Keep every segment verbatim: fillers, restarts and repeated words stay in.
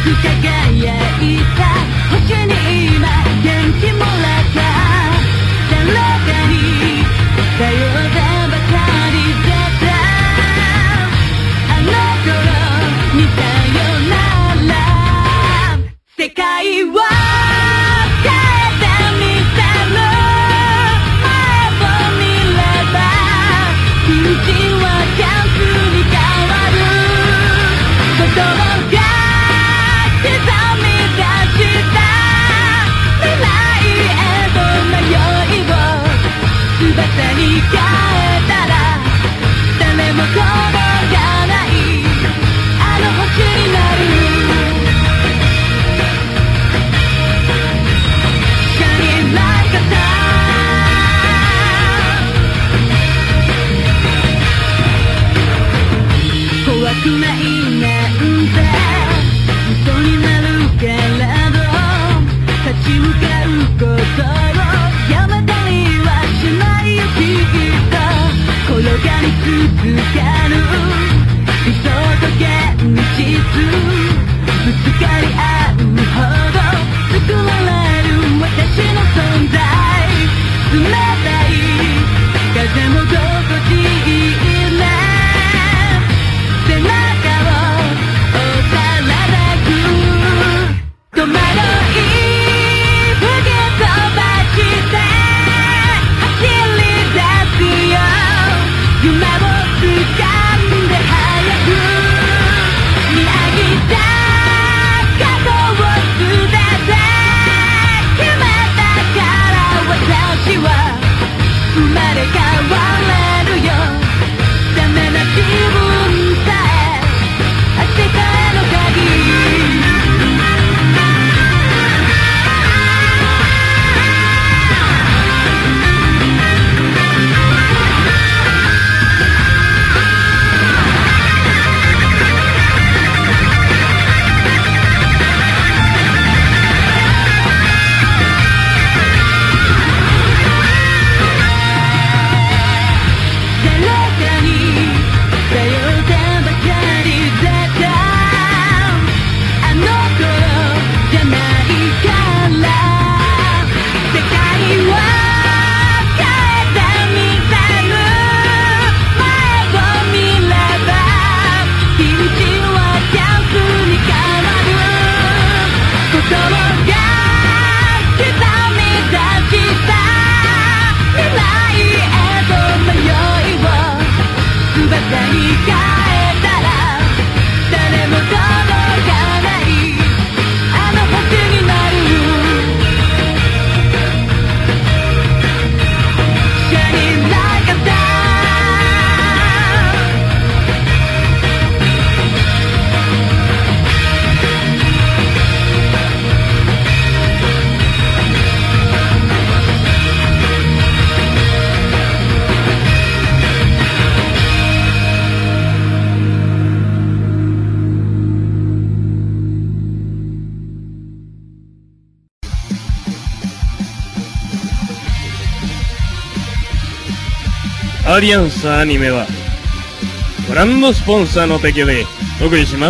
アリアンスアニメはブランドスポンサーの提供でお送りします。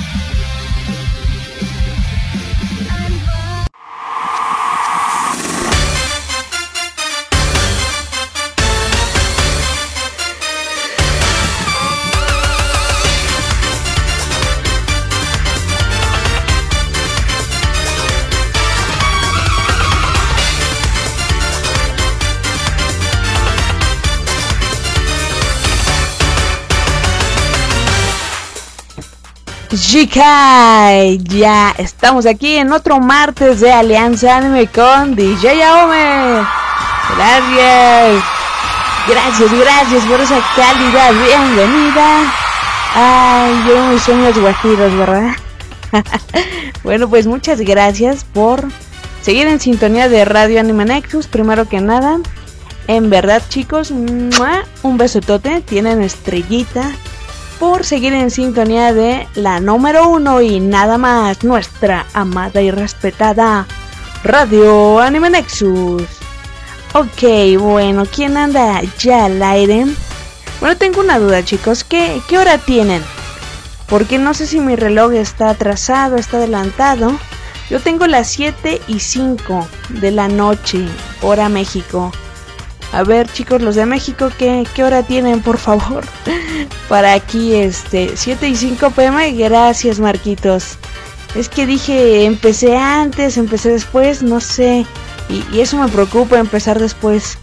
Shikai, ya estamos aquí en otro martes de Alianza Anime con D J Aome. Gracias, gracias, gracias por esa calidad, bienvenida. Ay, yo mis sueños guajiros, ¿verdad? Bueno, pues muchas gracias por seguir en sintonía de Radio Anime Nexus. Primero que nada, en verdad chicos, ¡mua! Un besotote, tienen estrellita por seguir en sintonía de la número uno y nada más, nuestra amada y respetada Radio Anime Nexus. Ok, bueno, ¿quién anda ya al aire? Bueno, tengo una duda chicos, ¿qué, qué hora tienen? porque no sé si mi reloj está atrasado, está adelantado. Yo tengo las siete y cinco de la noche, hora México. A ver, chicos, los de México, ¿qué, qué hora tienen, por favor? Para aquí, este, siete y cinco pm. Gracias, Marquitos. Es que dije, empecé antes, empecé después, no sé. Y, y eso me preocupa, empezar después.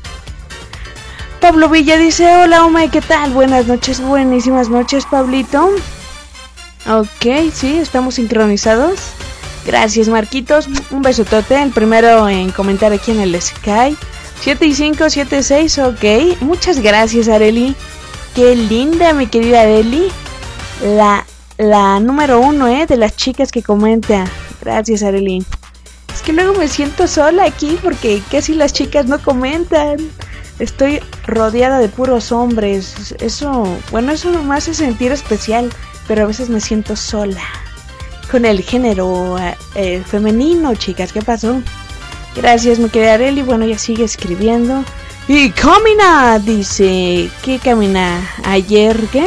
Pablo Villa dice, hola, Ome, ¿qué tal? Buenas noches, buenísimas noches, Pablito. Ok, sí, estamos sincronizados. Gracias, Marquitos. Un besotote. El primero en comentar aquí en el Sky. siete y cinco, siete y seis, ok. Muchas gracias, Areli. Qué linda, mi querida Areli. La, la número uno, eh, de las chicas que comenta. Gracias, Areli. Es que luego me siento sola aquí porque casi las chicas no comentan. Estoy rodeada de puros hombres. Eso, bueno, eso no me hace sentir especial, pero a veces me siento sola. Con el género eh, femenino, chicas, ¿qué pasó? Gracias, mi querida Areli. Bueno, ya sigue escribiendo. Y camina, dice. ¿Qué camina? ¿Ayer qué?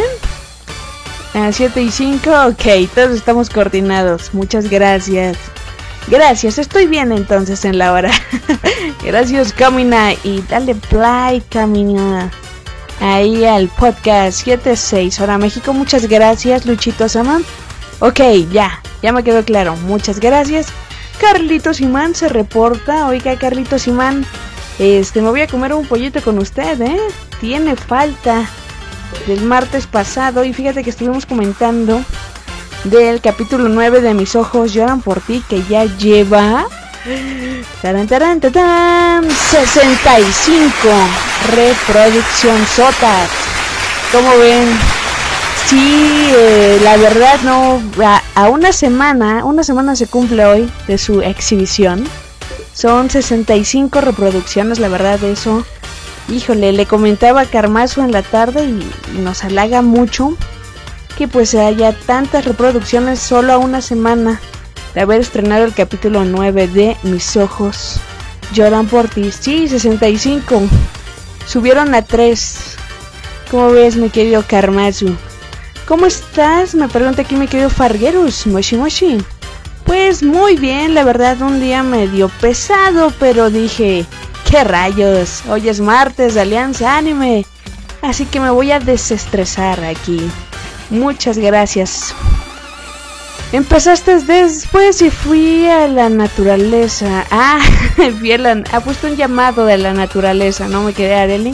A siete y cinco, ok, todos estamos coordinados. Muchas gracias. Gracias, estoy bien entonces en la hora. Gracias, camina. Y dale play, camina. Ahí al podcast siete seis, hora México. Muchas gracias, Luchito Sama. Ok, ya, ya me quedó claro. Muchas gracias. Carlitos Imán se reporta. Oiga, Carlitos Imán, este, me voy a comer un pollito con usted, ¿eh? Tiene falta del martes pasado. Y fíjate que estuvimos comentando del capítulo nueve de Mis Ojos Lloran Por Ti, que ya lleva taran, taran, taran, sesenta y cinco reproducción sotas. ¿Cómo ven? Sí, eh, la verdad no, a, a una semana, una semana se cumple hoy de su exhibición. Son sesenta y cinco reproducciones, la verdad eso, híjole, le comentaba a Carmazo en la tarde y, y nos halaga mucho que pues haya tantas reproducciones solo a una semana de haber estrenado el capítulo nueve de Mis Ojos Lloran Por Ti. Sí, sesenta y cinco, subieron a tres. ¿Cómo ves, mi querido Carmazo? ¿Cómo estás? Me pregunta aquí mi querido Farguerus, Moshi Moshi. Pues muy bien, la verdad un día medio pesado, pero dije, ¿qué rayos? Hoy es martes de Alianza Anime, así que me voy a desestresar aquí. Muchas gracias. Empezaste después y fui a la naturaleza. Ah, fui a la... ha puesto un llamado de la naturaleza, ¿no me quedé, Areli?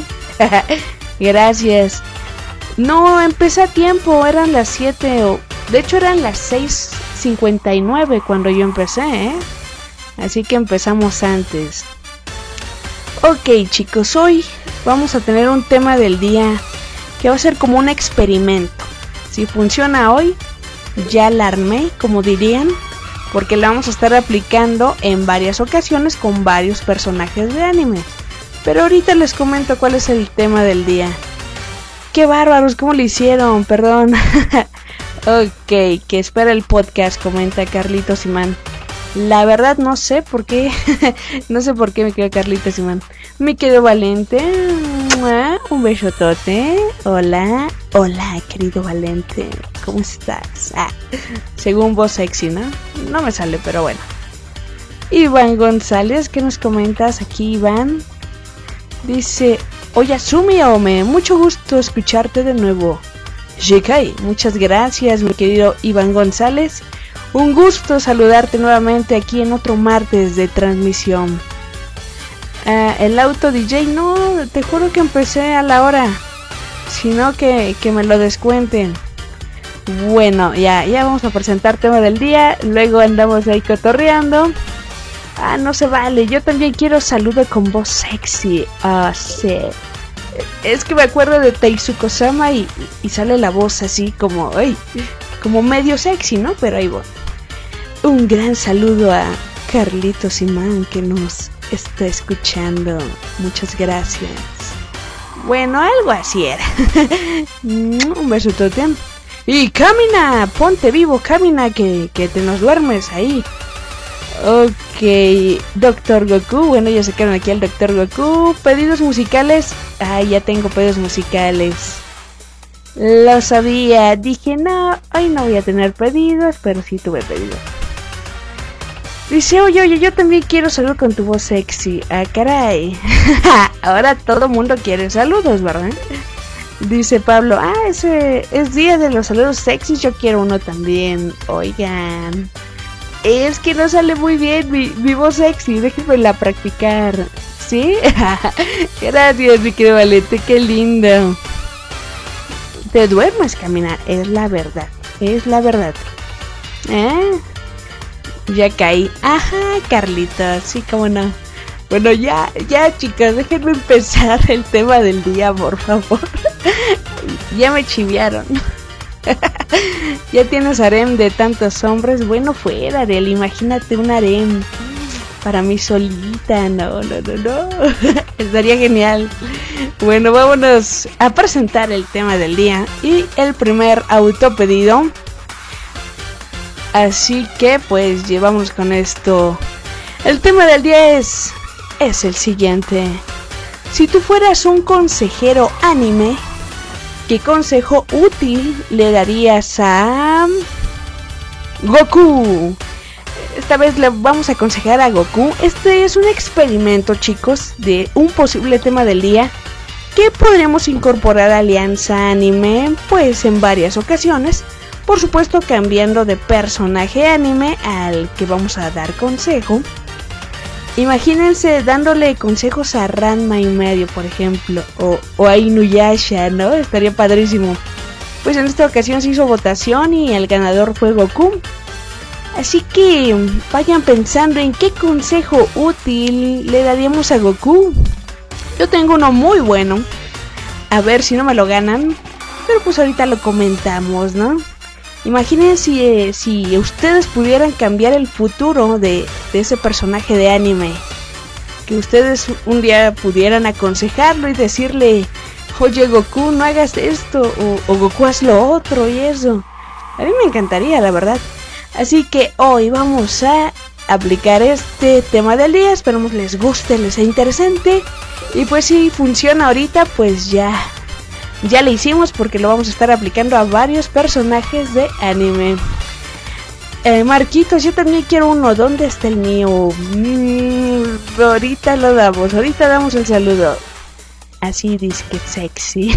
Gracias. No, empecé a tiempo, eran las siete o... de hecho eran las seis cincuenta y nueve cuando yo empecé, ¿eh? Así que empezamos antes. Ok, chicos, hoy vamos a tener un tema del día que va a ser como un experimento. Si funciona hoy, ya la armé, como dirían, porque la vamos a estar aplicando en varias ocasiones con varios personajes de anime. Pero ahorita les comento cuál es el tema del día. ¡Qué bárbaros! ¿Cómo lo hicieron? Perdón. Ok, que espera el podcast, comenta Carlitos Imán. La verdad no sé por qué. No sé por qué me quedo Carlitos Imán. Me quedo Valente. Un besotote. Hola. Hola, querido Valente. ¿Cómo estás? Ah, según vos sexy, ¿no? No me sale, pero bueno. Iván González, ¿qué nos comentas aquí, Iván? Dice... Oye, Sumi Ome, mucho gusto escucharte de nuevo. Shikai, muchas gracias, mi querido Iván González. Un gusto saludarte nuevamente aquí en otro martes de transmisión. Uh, el auto D J, no, te juro que empecé a la hora. Sino que, que me lo descuenten. Bueno, ya, ya vamos a presentar tema del día. Luego andamos ahí cotorreando. Ah, no se vale, yo también quiero saludo con voz sexy. Ah, sí. Es que me acuerdo de Teisuko-sama y, y sale la voz así como, ay, como medio sexy, ¿no? Pero ahí voy. Un gran saludo a Carlitos Imán que nos está escuchando. Muchas gracias. Bueno, algo así era. Un beso totem. Y camina, ponte vivo, camina, que, que te nos duermes ahí. Ok, Doctor Goku, bueno, ya se quedaron aquí al Doctor Goku. Pedidos musicales, ah, ya tengo pedidos musicales. Lo sabía. Dije, no, hoy no voy a tener pedidos, pero sí tuve pedidos. Dice, oye, oye, yo también quiero salud con tu voz sexy. Ah, caray. Ahora todo mundo quiere saludos, ¿verdad? Dice Pablo, ah, ese es día de los saludos sexy, yo quiero uno también. Oigan, es que no sale muy bien mi, mi voz sexy, déjenmela practicar. ¿Sí? Gracias, mi querido Valente, qué lindo. Te duermes, caminar, es la verdad, es la verdad. ¿Eh? Ya caí. Ajá, Carlitos, sí, cómo no. Bueno, ya, ya, chicas, déjenme empezar el tema del día, por favor. Ya me chiviaron. Ya tienes harem de tantos hombres. Bueno, fuera, Ariel, imagínate un harem para mí solita. No, no, no, no. Estaría genial. Bueno, vámonos a presentar el tema del día y el primer autopedido. Así que pues llevamos con esto. El tema del día es, es el siguiente. Si tú fueras un consejero anime, ¿qué consejo útil le darías a Goku? Esta vez le vamos a aconsejar a Goku. Este es un experimento, chicos, de un posible tema del día que podremos incorporar a Alianza Anime pues en varias ocasiones. Por supuesto, cambiando de personaje anime al que vamos a dar consejo. Imagínense dándole consejos a Ranma y medio, por ejemplo, o, o a Inuyasha, ¿no? Estaría padrísimo. Pues en esta ocasión se hizo votación y el ganador fue Goku. Así que vayan pensando en qué consejo útil le daríamos a Goku. Yo tengo uno muy bueno. A ver si no me lo ganan. Pero pues ahorita lo comentamos, ¿no? Imaginen si, eh, si ustedes pudieran cambiar el futuro de, de ese personaje de anime. Que ustedes un día pudieran aconsejarlo y decirle, oye Goku, no hagas esto, o, o Goku haz lo otro y eso. A mí me encantaría, la verdad. Así que hoy vamos a aplicar este tema del día. Esperemos les guste, les sea interesante. Y pues si funciona ahorita, pues ya... Ya le hicimos porque lo vamos a estar aplicando a varios personajes de anime. Eh, Marquitos, yo también quiero uno. ¿Dónde está el mío? Mm, ahorita lo damos, ahorita damos el saludo. Así dice que sexy.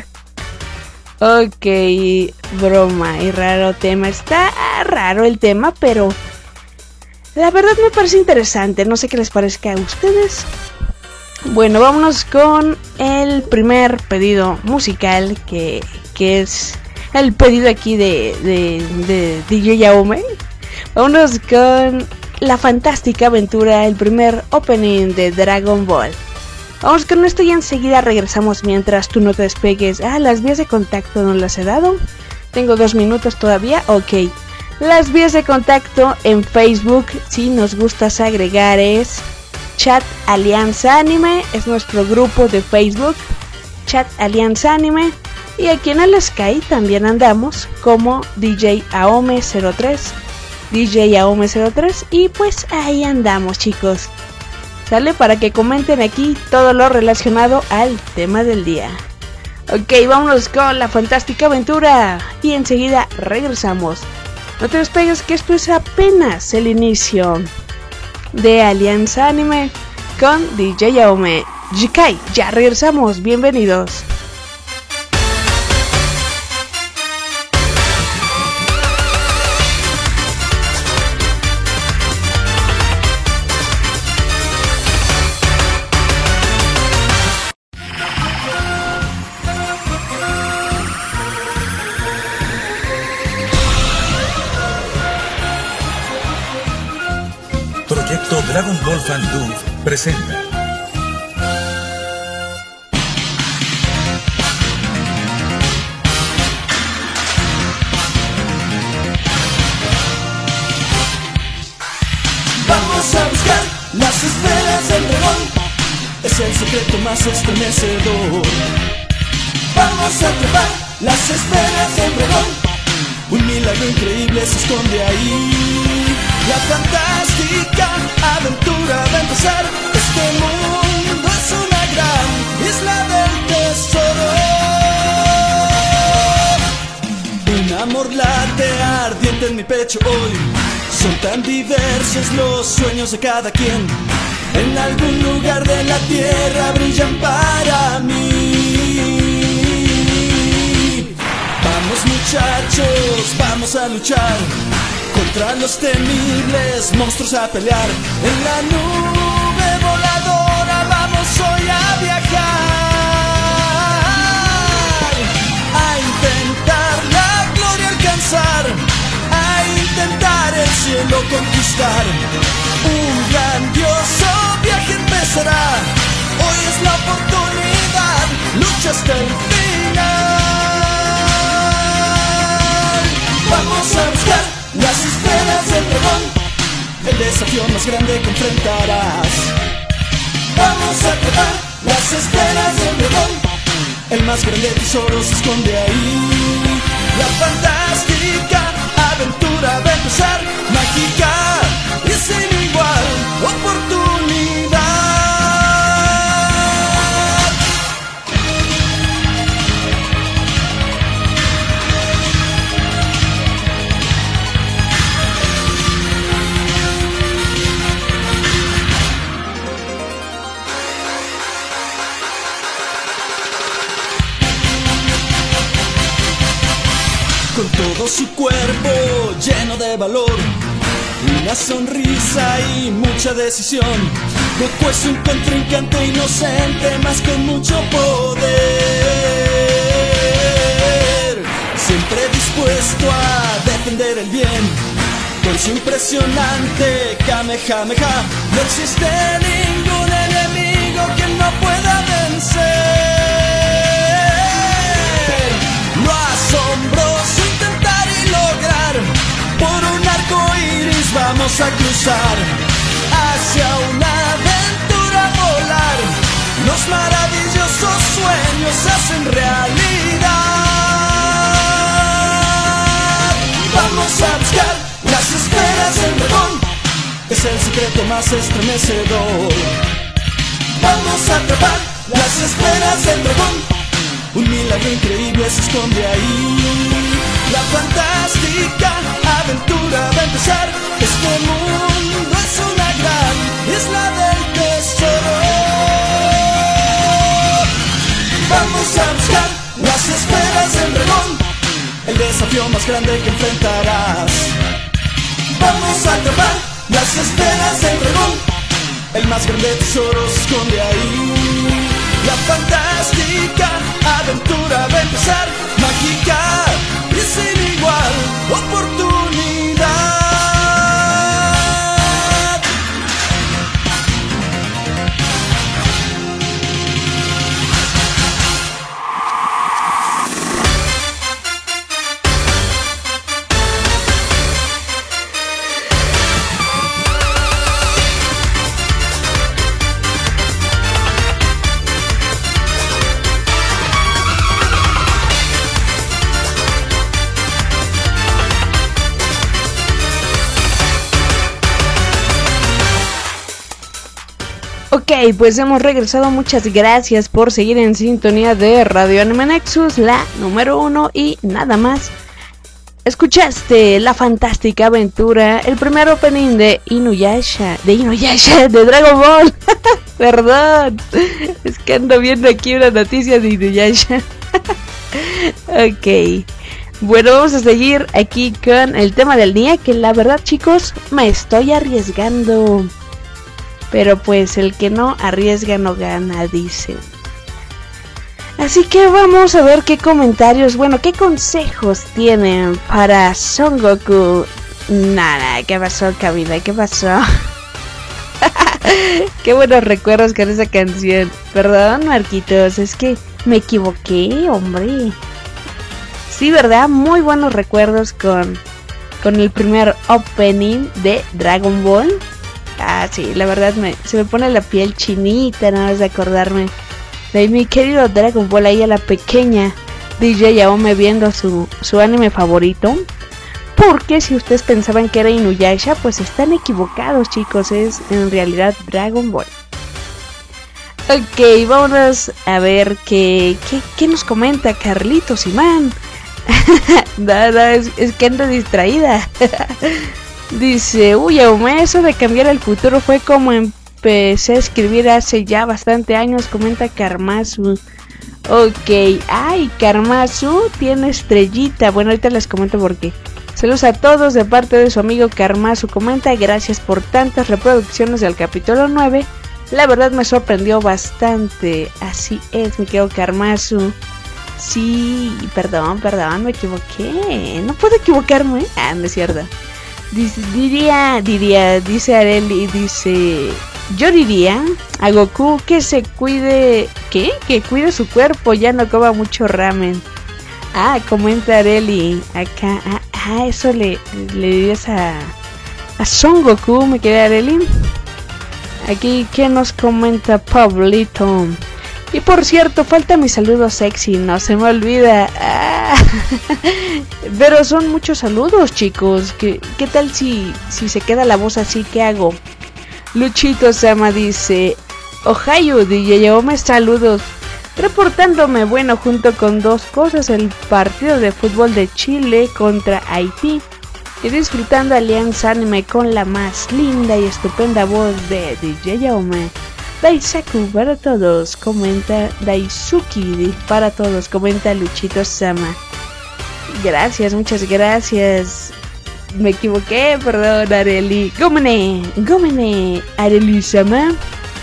Ok, broma y raro tema. Está raro el tema, pero la verdad me parece interesante. No sé qué les parezca a ustedes. Bueno, vámonos con el primer pedido musical, que, que es el pedido aquí de, de, de D J Yaume. Vámonos con La Fantástica Aventura, el primer opening de Dragon Ball. Vamos con esto y enseguida regresamos mientras tú no te despegues. Ah, las vías de contacto no las he dado. Tengo dos minutos todavía, ok. Las vías de contacto en Facebook, si nos gustas agregar, es... Chat Alianza Anime, es nuestro grupo de Facebook, Chat Alianza Anime. Y aquí en el Sky también andamos como D J Aome cero tres, D J Aome cero tres. Y pues ahí andamos, chicos. ¿Sale? Para que comenten aquí todo lo relacionado al tema del día. Ok, vámonos con La Fantástica Aventura y enseguida regresamos. No te despegues, que esto es apenas el inicio de Alianza Anime con D J Aome. Jikai, ya regresamos, bienvenidos. Proyecto Dragon Ball Fandom presenta Vamos a buscar las esferas del dragón, es el secreto más estremecedor. Vamos a atrapar las esferas del dragón, un milagro increíble se esconde ahí. La fantástica aventura va a empezar. Este mundo es una gran isla del tesoro. Un amor late ardiente en mi pecho hoy. Son tan diversos los sueños de cada quien. En algún lugar de la tierra brillan para mí. Vamos muchachos, vamos a luchar contra los temibles monstruos, a pelear. En la nube voladora vamos hoy a viajar, a intentar la gloria alcanzar, a intentar el cielo conquistar. Un grandioso viaje empezará, hoy es la oportunidad, lucha hasta el final. Vamos a buscar las esferas del dragón, el desafío más grande que enfrentarás. Vamos a atrapar las esferas del dragón, el más grande tesoro se esconde ahí. La fantástica aventura va a empezar, mágica y sin igual oportunidad. Con todo su cuerpo lleno de valor, una sonrisa y mucha decisión, Goku es un contrincante inocente, más con mucho poder. Siempre dispuesto a defender el bien, con su impresionante Kamehameha. No existe ningún enemigo que no pueda vencer. Lo asombroso intentar y lograr, por un arco iris vamos a cruzar, hacia una aventura volar. Los maravillosos sueños se hacen realidad. Vamos a buscar las esferas del dragón, es el secreto más estremecedor. Vamos a atrapar las esferas del dragón, un milagro increíble se esconde ahí. La fantástica aventura va a empezar, este mundo es una gran isla del tesoro. Vamos a buscar las esferas del dragón, el desafío más grande que enfrentarás. Vamos a atrapar las esferas del dragón, el más grande tesoro se esconde ahí. La fantástica aventura va a empezar, mágica y sin igual oportunidad. Ok, pues hemos regresado, muchas gracias por seguir en sintonía de Radio Anime Nexus, la número uno y nada más. Escuchaste la fantástica aventura, el primer opening de Inuyasha, de Inuyasha, de Dragon Ball. Perdón, es que ando viendo aquí una noticia de Inuyasha. Ok, bueno, vamos a seguir aquí con el tema del día, que la verdad, chicos, me estoy arriesgando. Pero pues el que no arriesga no gana, dicen. Así que vamos a ver qué comentarios, bueno, qué consejos tienen para Son Goku. Nada, ¿qué pasó, Camila? ¿Qué pasó? Qué buenos recuerdos con esa canción. Perdón, Marquitos, es que me equivoqué, hombre. Sí, ¿verdad? Muy buenos recuerdos con, con el primer opening de Dragon Ball. Ah, sí, la verdad me, se me pone la piel chinita nada más de acordarme de mi querido Dragon Ball, ahí a la pequeña D J Yaome viendo su, su anime favorito. Porque si ustedes pensaban que era Inuyasha, pues están equivocados, chicos, es en realidad Dragon Ball. Ok, vámonos a ver qué, qué, qué nos comenta Carlitos Imán. no, no, es, es que ando distraída. Dice, uy, Aume, eso de cambiar el futuro fue como empecé a escribir hace ya bastante años, comenta Karmazu. Ok, ay, Karmazu tiene estrellita. Bueno, ahorita les comento por qué. Saludos a todos de parte de su amigo Karmazu. Comenta, gracias por tantas reproducciones del capítulo nueve. La verdad me sorprendió bastante. Así es, mi querido Karmazu. Sí, perdón, perdón, me equivoqué. No puedo equivocarme. Ah, no es cierto. Dice, diría, diría, dice Areli, dice... Yo diría a Goku que se cuide... ¿Qué? Que cuide su cuerpo, ya no coma mucho ramen. Ah, comenta Areli. Acá, ah, ah eso le, le dirías a... A Son Goku, me quedé Areli. Aquí, ¿qué nos comenta Pablito? Y por cierto, falta mi saludo sexy, no se me olvida. Ah, pero son muchos saludos, chicos. ¿Qué, qué tal si, si se queda la voz así? ¿Qué hago? Luchito Sama dice: Ohio, D J Yome, saludos. Reportándome, bueno, junto con dos cosas, el partido de fútbol de Chile contra Haití. Y disfrutando Alianza Anime con la más linda y estupenda voz de D J Yome. Daisaku para todos, comenta Daisuki para todos, comenta Luchito Sama. Gracias, muchas gracias. Me equivoqué, perdón, Areli. Gómene, gómene, Areli Sama.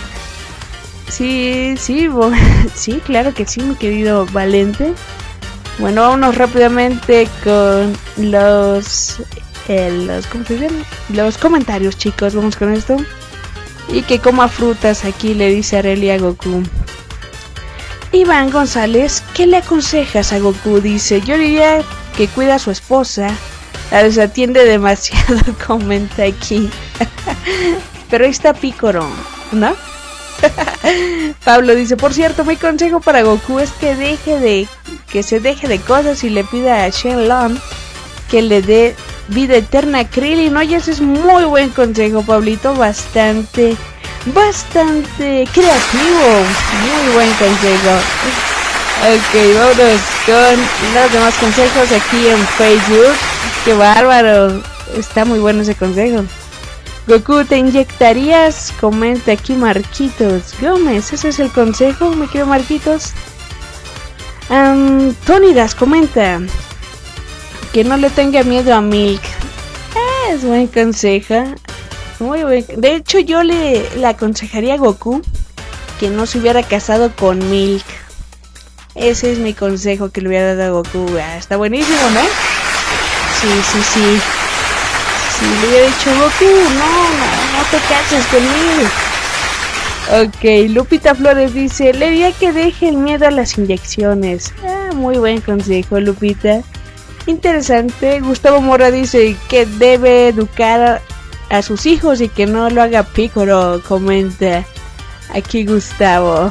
Sí, sí, bo- sí, claro que sí, mi querido Valente. Bueno, vámonos rápidamente con los, eh, los, ¿cómo se llama? Los comentarios, chicos, vamos con esto. Y que coma frutas, aquí le dice Areli a Goku. Iván González, ¿qué le aconsejas a Goku? Dice, yo diría que cuida a su esposa, la desatiende demasiado, comenta aquí. Pero ahí está Piccolo, ¿no? Pablo dice, por cierto, mi consejo para Goku es que deje de, que se deje de cosas y le pida a Shenlong que le dé vida eterna a Krillin. Oye, ese es muy buen consejo, Pablito, bastante, bastante creativo, muy buen consejo. Ok, vámonos con los demás consejos aquí en Facebook. Qué bárbaro, está muy bueno ese consejo. Goku, ¿te inyectarías? Comenta aquí Marquitos Gómez, ese es el consejo, me quiero Marquitos. Um, Tony Das comenta que no le tenga miedo a Milk. Ah, es buen consejo. Muy buen. De hecho, yo le, le aconsejaría a Goku que no se hubiera casado con Milk. Ese es mi consejo que le hubiera dado a Goku. Ah, está buenísimo, ¿no? Sí, sí, sí. Si le hubiera dicho Goku, no, no, no te cases con Milk. Ok, Lupita Flores dice, le diría que deje el miedo a las inyecciones. Ah, muy buen consejo, Lupita. Interesante. Gustavo Mora dice que debe educar a sus hijos y que no lo haga Piccolo, comenta aquí Gustavo.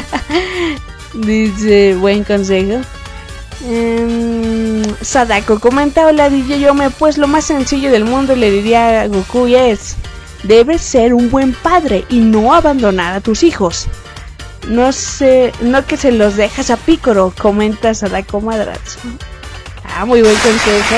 Dice, buen consejo. um, Sadako comenta, hola D J Yome, pues lo más sencillo del mundo le diría a Goku es, debes ser un buen padre y no abandonar a tus hijos. No sé, no que se los dejas a Piccolo, comenta Sadako Madrazo. Ah, muy buen consejo.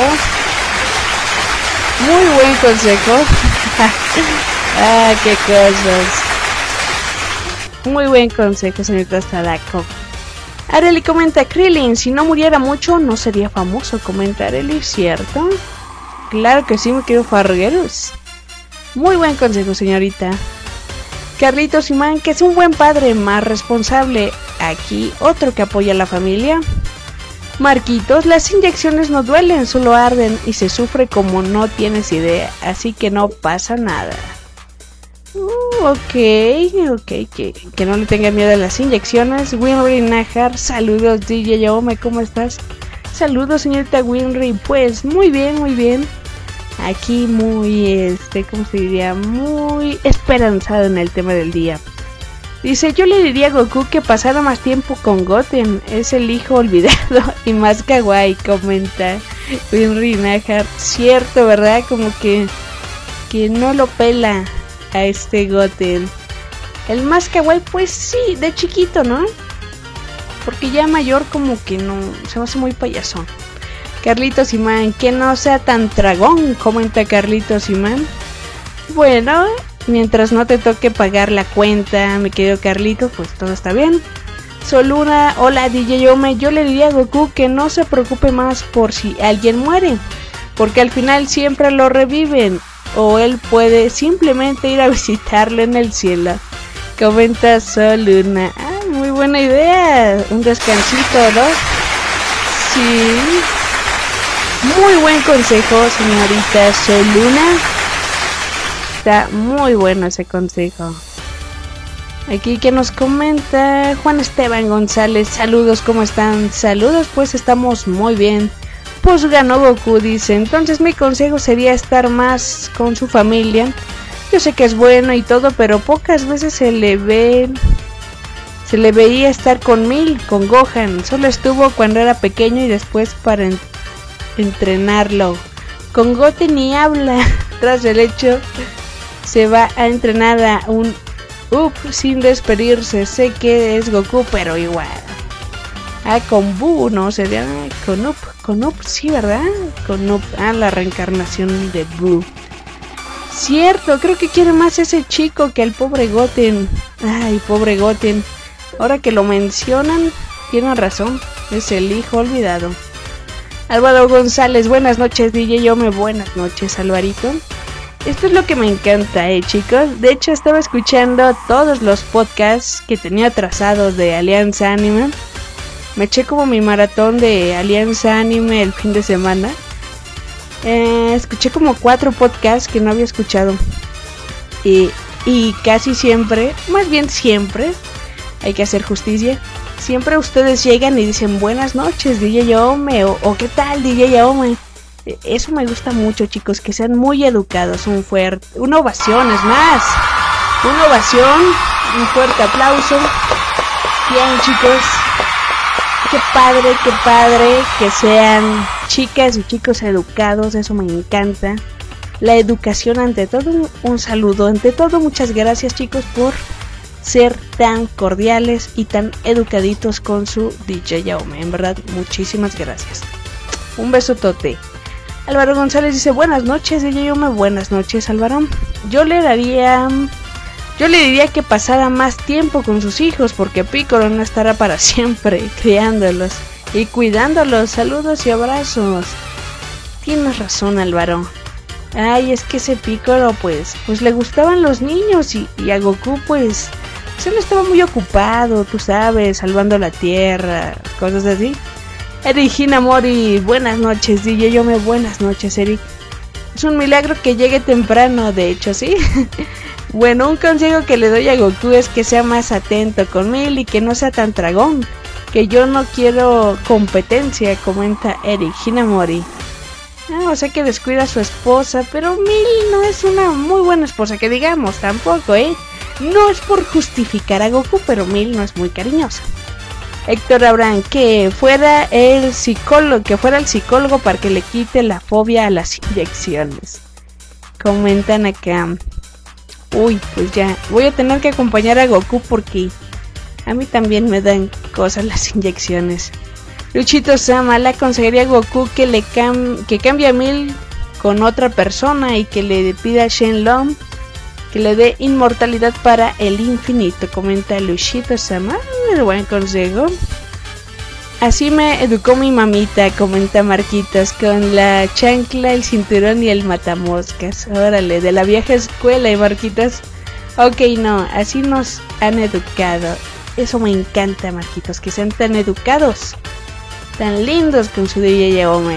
Muy buen consejo. Ah, qué cosas. Muy buen consejo, señorita Sadako. Areli comenta, Krillin, si no muriera mucho, no sería famoso, comenta Areli, ¿cierto? Claro que sí, me quiero fargueros. Muy buen consejo, señorita. Carlitos Simán, que es un buen padre, más responsable. Aquí, otro que apoya a la familia. Marquitos, las inyecciones no duelen, solo arden y se sufre como no tienes idea, así que no pasa nada. Uh, ok, ok, que, que no le tenga miedo a las inyecciones. Winry Najar, saludos D J Yome, ¿cómo estás? Saludos, señorita Winry, pues muy bien, muy bien. Aquí muy, este, ¿cómo se diría? Muy esperanzado en el tema del día. Dice, yo le diría a Goku que pasara más tiempo con Goten, es el hijo olvidado y más kawaii, comenta Winry Najar. Cierto, ¿verdad? Como que, que no lo pela a este Goten. El más kawaii, pues sí, de chiquito, ¿no? Porque ya mayor como que no, se me hace muy payasón. Carlitos Imán, que no sea tan dragón, comenta Carlitos Imán. Bueno, mientras no te toque pagar la cuenta, mi querido Carlitos, pues todo está bien. Soluna, hola D J Ome, yo le diría a Goku que no se preocupe más por si alguien muere, porque al final siempre lo reviven, o él puede simplemente ir a visitarle en el cielo. Comenta Soluna, ah, muy buena idea, un descansito, ¿no? Sí, muy buen consejo, señorita Soluna, está muy bueno ese consejo. Aquí que nos comenta Juan Esteban González, saludos, ¿cómo están? Saludos, pues estamos muy bien. Pues ganó Goku, dice, entonces mi consejo sería estar más con su familia. Yo sé que es bueno y todo, pero pocas veces se le ve, se le veía estar con Mil, con Gohan. Solo estuvo cuando era pequeño y después para en, entrenarlo. Con Goten ni habla. Tras el hecho, se va a entrenar a un Up sin despedirse. Sé que es Goku, pero igual. Ah, con Buu, ¿no? Sería con Up. Con Up, sí, ¿verdad? Con Up. Ah, la reencarnación de Buu. Cierto, creo que quiere más ese chico que el pobre Goten. Ay, pobre Goten. Ahora que lo mencionan, tienen razón. Es el hijo olvidado. Álvaro González, buenas noches, D J Yome. Buenas noches, Alvarito. Esto es lo que me encanta, eh, chicos. De hecho, estaba escuchando todos los podcasts que tenía trazados de Alianza Anime. Me eché como mi maratón de Alianza Anime el fin de semana. Eh, escuché como cuatro podcasts que no había escuchado. Y, y casi siempre, más bien siempre, hay que hacer justicia. Siempre ustedes llegan y dicen buenas noches, D J Yome, o, o qué tal, D J Yome. Eso me gusta mucho, chicos, que sean muy educados. Un fuerte, una ovación, es más, una ovación, un fuerte aplauso. Bien, chicos, qué padre, qué padre que sean chicas y chicos educados, eso me encanta. La educación ante todo, un, un saludo, ante todo, muchas gracias, chicos, por ser tan cordiales y tan educaditos con su D J Yaume. En verdad, muchísimas gracias. Un besotote. Álvaro González dice, buenas noches, D J Yome, buenas noches, Álvaro. Yo le daría, yo le diría que pasara más tiempo con sus hijos, porque Piccolo no estará para siempre criándolos y cuidándolos. Saludos y abrazos. Tienes razón, Álvaro. Ay, es que ese Piccolo, pues, pues le gustaban los niños y, y a Goku, pues, pues él estaba muy ocupado, tú sabes, salvando la tierra, cosas así. Eric Hinamori, buenas noches, D J Yome, buenas noches, Eric. Es un milagro que llegue temprano, de hecho, ¿sí? Bueno, un consejo que le doy a Goku es que sea más atento con Mil y que no sea tan dragón. Que yo no quiero competencia, comenta Eric Hinamori. Ah, o sea que descuida a su esposa, pero Mil no es una muy buena esposa, que digamos, tampoco, ¿eh? No es por justificar a Goku, pero Mil no es muy cariñosa. Héctor Abraham, que fuera el psicólogo, que fuera el psicólogo para que le quite la fobia a las inyecciones. Comentan acá. Uy, pues ya, voy a tener que acompañar a Goku porque a mí también me dan cosas las inyecciones. Luchito Sama, le aconsejaría a Goku que le cam que cambie a Mil con otra persona y que le pida a Shenlong que le dé inmortalidad para el infinito, comenta Luchito Sama. Muy buen consejo. Así me educó mi mamita, comenta Marquitos, con la chancla, el cinturón y el matamoscas. Órale, de la vieja escuela, ¿eh, Marquitos? Ok, no, así nos han educado. Eso me encanta, Marquitos, que sean tan educados, tan lindos con su D J Yaume.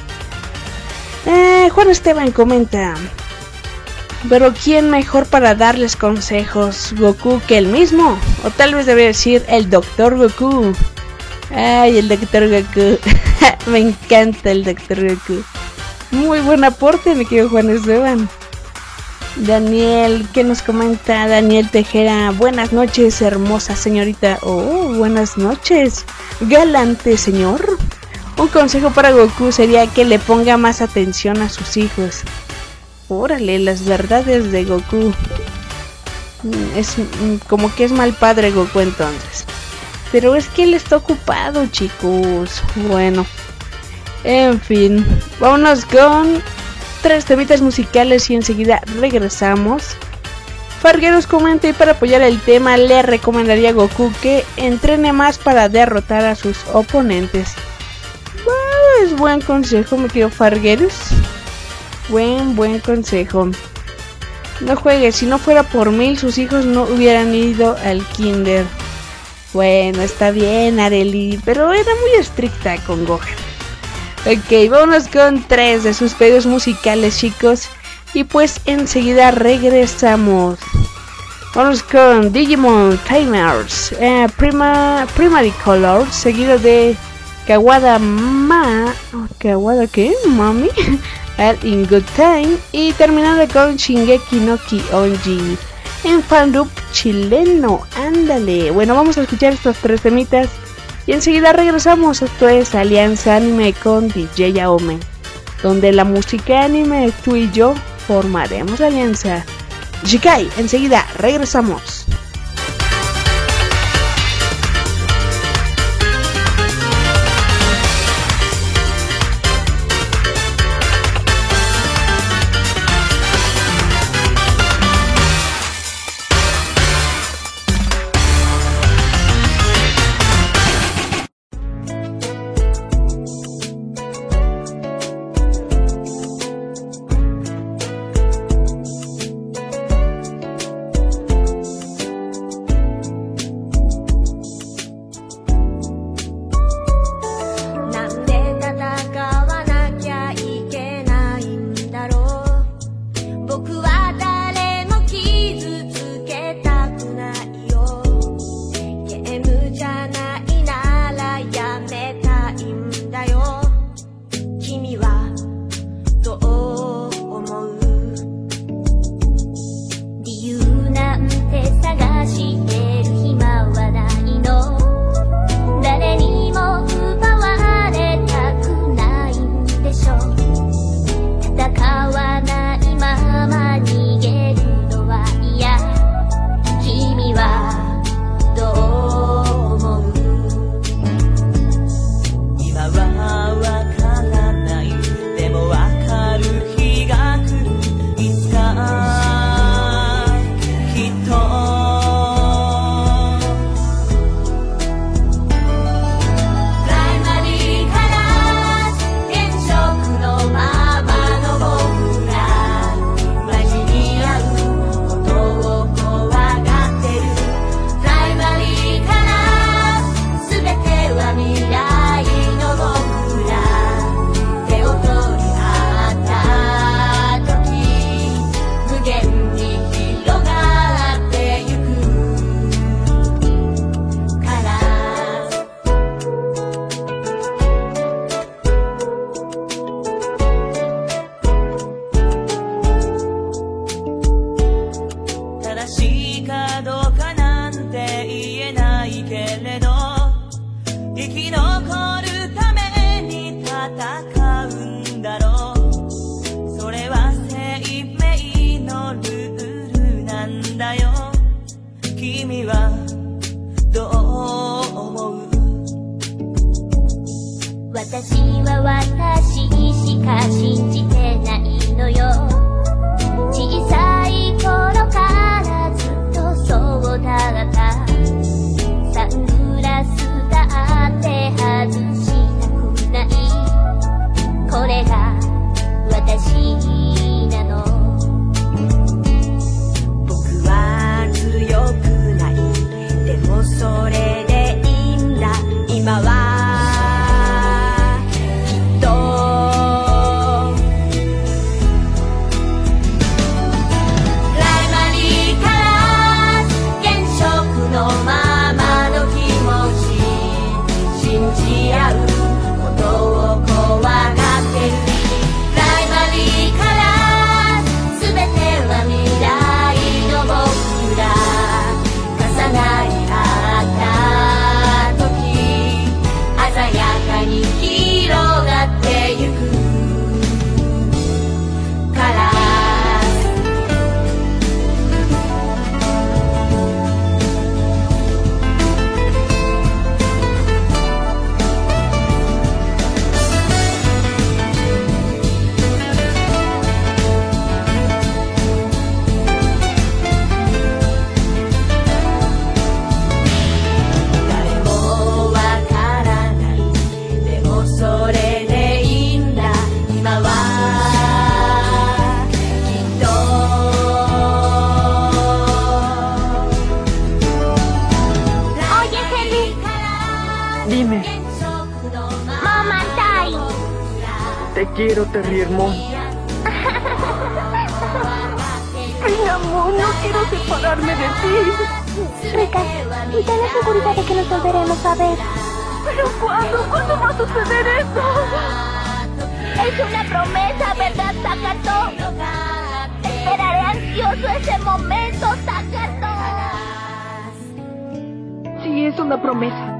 Eh, Juan Esteban comenta, pero ¿quién mejor para darles consejos? ¿Goku que él mismo? O tal vez debería decir el Doctor Goku. Ay, el Doctor Goku. Me encanta el Doctor Goku. Muy buen aporte, mi querido Juan Esteban. Daniel, ¿qué nos comenta? Daniel Tejera, buenas noches, hermosa señorita. Oh, buenas noches, galante señor. Un consejo para Goku sería que le ponga más atención a sus hijos. Órale, las verdades de Goku. Es como que es mal padre Goku entonces. Pero es que él está ocupado, chicos. Bueno. En fin, vámonos con tres temitas musicales y enseguida regresamos. Fargueros comenta y para apoyar el tema le recomendaría a Goku que entrene más para derrotar a sus oponentes. Bueno, es buen consejo, me quiero Fargueros. Buen, buen consejo. No juegue, si no fuera por mil sus hijos no hubieran ido al kinder. Bueno, está bien Arely, pero era muy estricta con Gohan. Ok, vámonos con tres de sus pedidos musicales, chicos. Y pues enseguida regresamos. Vamos con Digimon Tamers, eh, Prima, Primary Color, seguido de Kawada Ma... ¿Kawada qué? Mami. All in Good Time. Y terminando con Shingeki no Kyojin en fandub chileno. Ándale. Bueno, vamos a escuchar estos tres temitas y enseguida regresamos. Esto es Alianza Anime con D J Aome, donde la música anime, tú y yo formaremos alianza. Shikai, enseguida regresamos. quiero, Terry hermoso. Mi amor, no quiero separarme de ti. Rika, y ten la seguridad de que nos volveremos a ver. ¿Pero cuándo? ¿Cuándo va a suceder eso? Es una promesa, ¿verdad, Takato? Esperaré ansioso ese momento, Takato. Sí, es una promesa.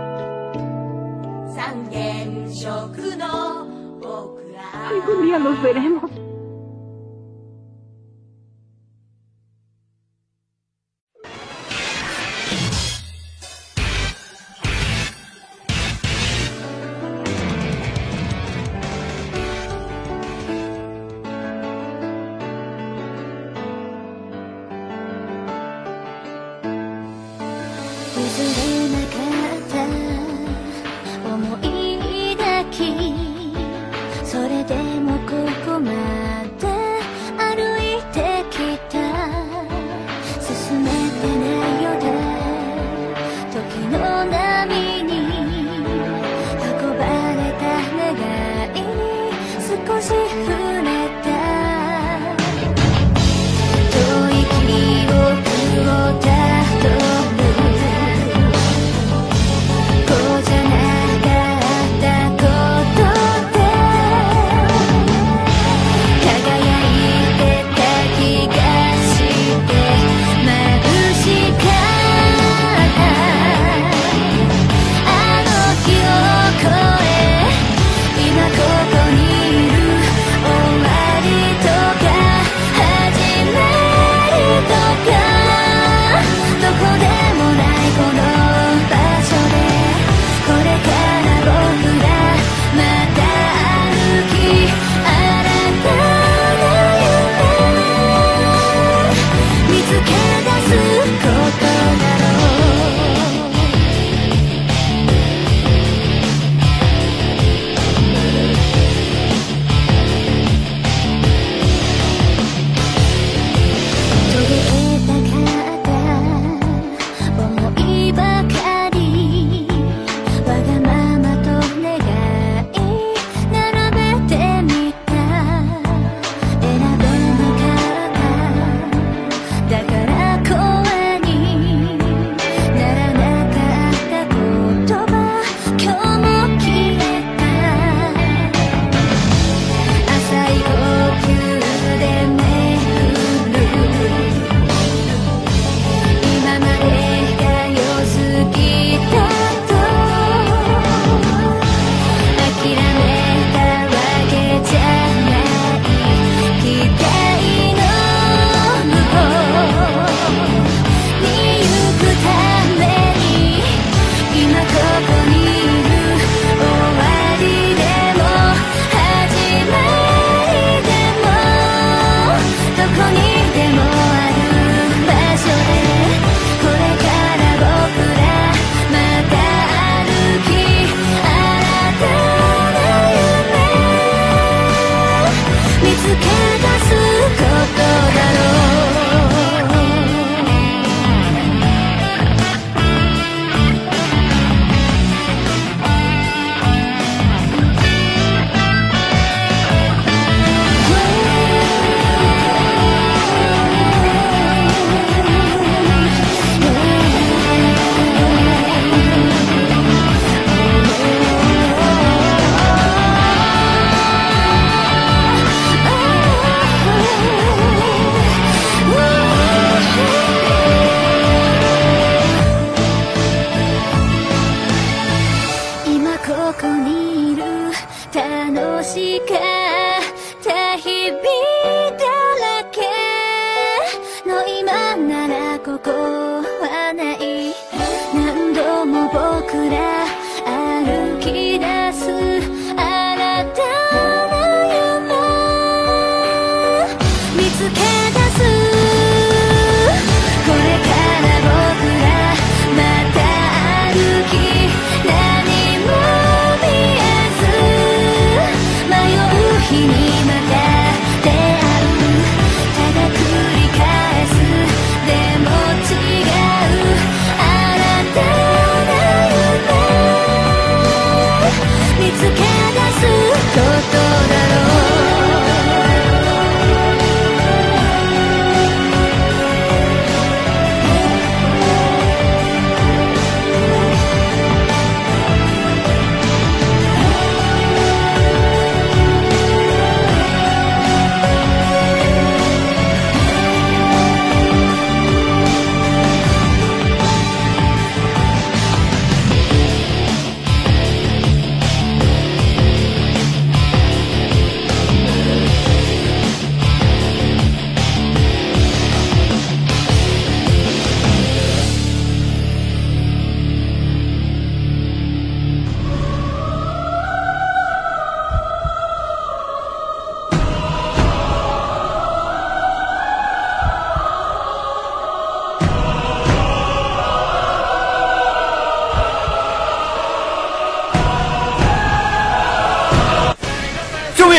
Algún día nos veremos.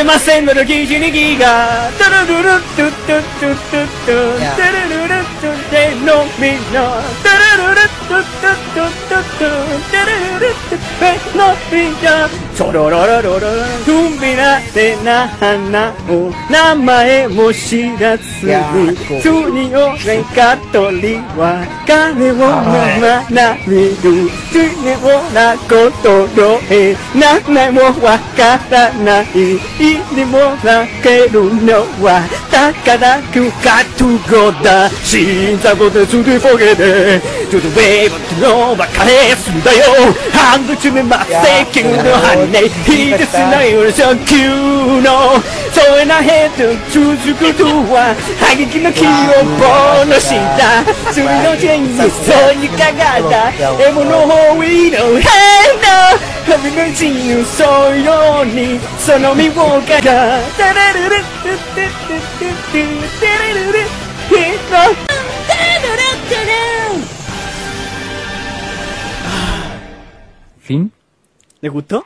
けませんのきじにぎがトゥルルルトゥトゥトゥトゥトゥトゥルルルトゥでのみなトゥルルルトゥトゥトゥトゥトゥトゥルルルトゥでのみなチョロロロロロトンビナでな花を名前も知らずに罪をめかとりは金を学びる罪をなことろえ何年もわからない意味もなけるのは宝くかとごだ新参者でつりぼげでちょっとウェーブのばかれすんだよハンド詰めませんけど羽いいですないよサンキューのそれなへと続くとは過激の記憶の下釣りのチェーンにそうにかかった獲物ホイールヘンド旅の自由そうようにその身をかがタラルルルルルルルルルルルヒットタラルルルル Fin. ¿Le gustó?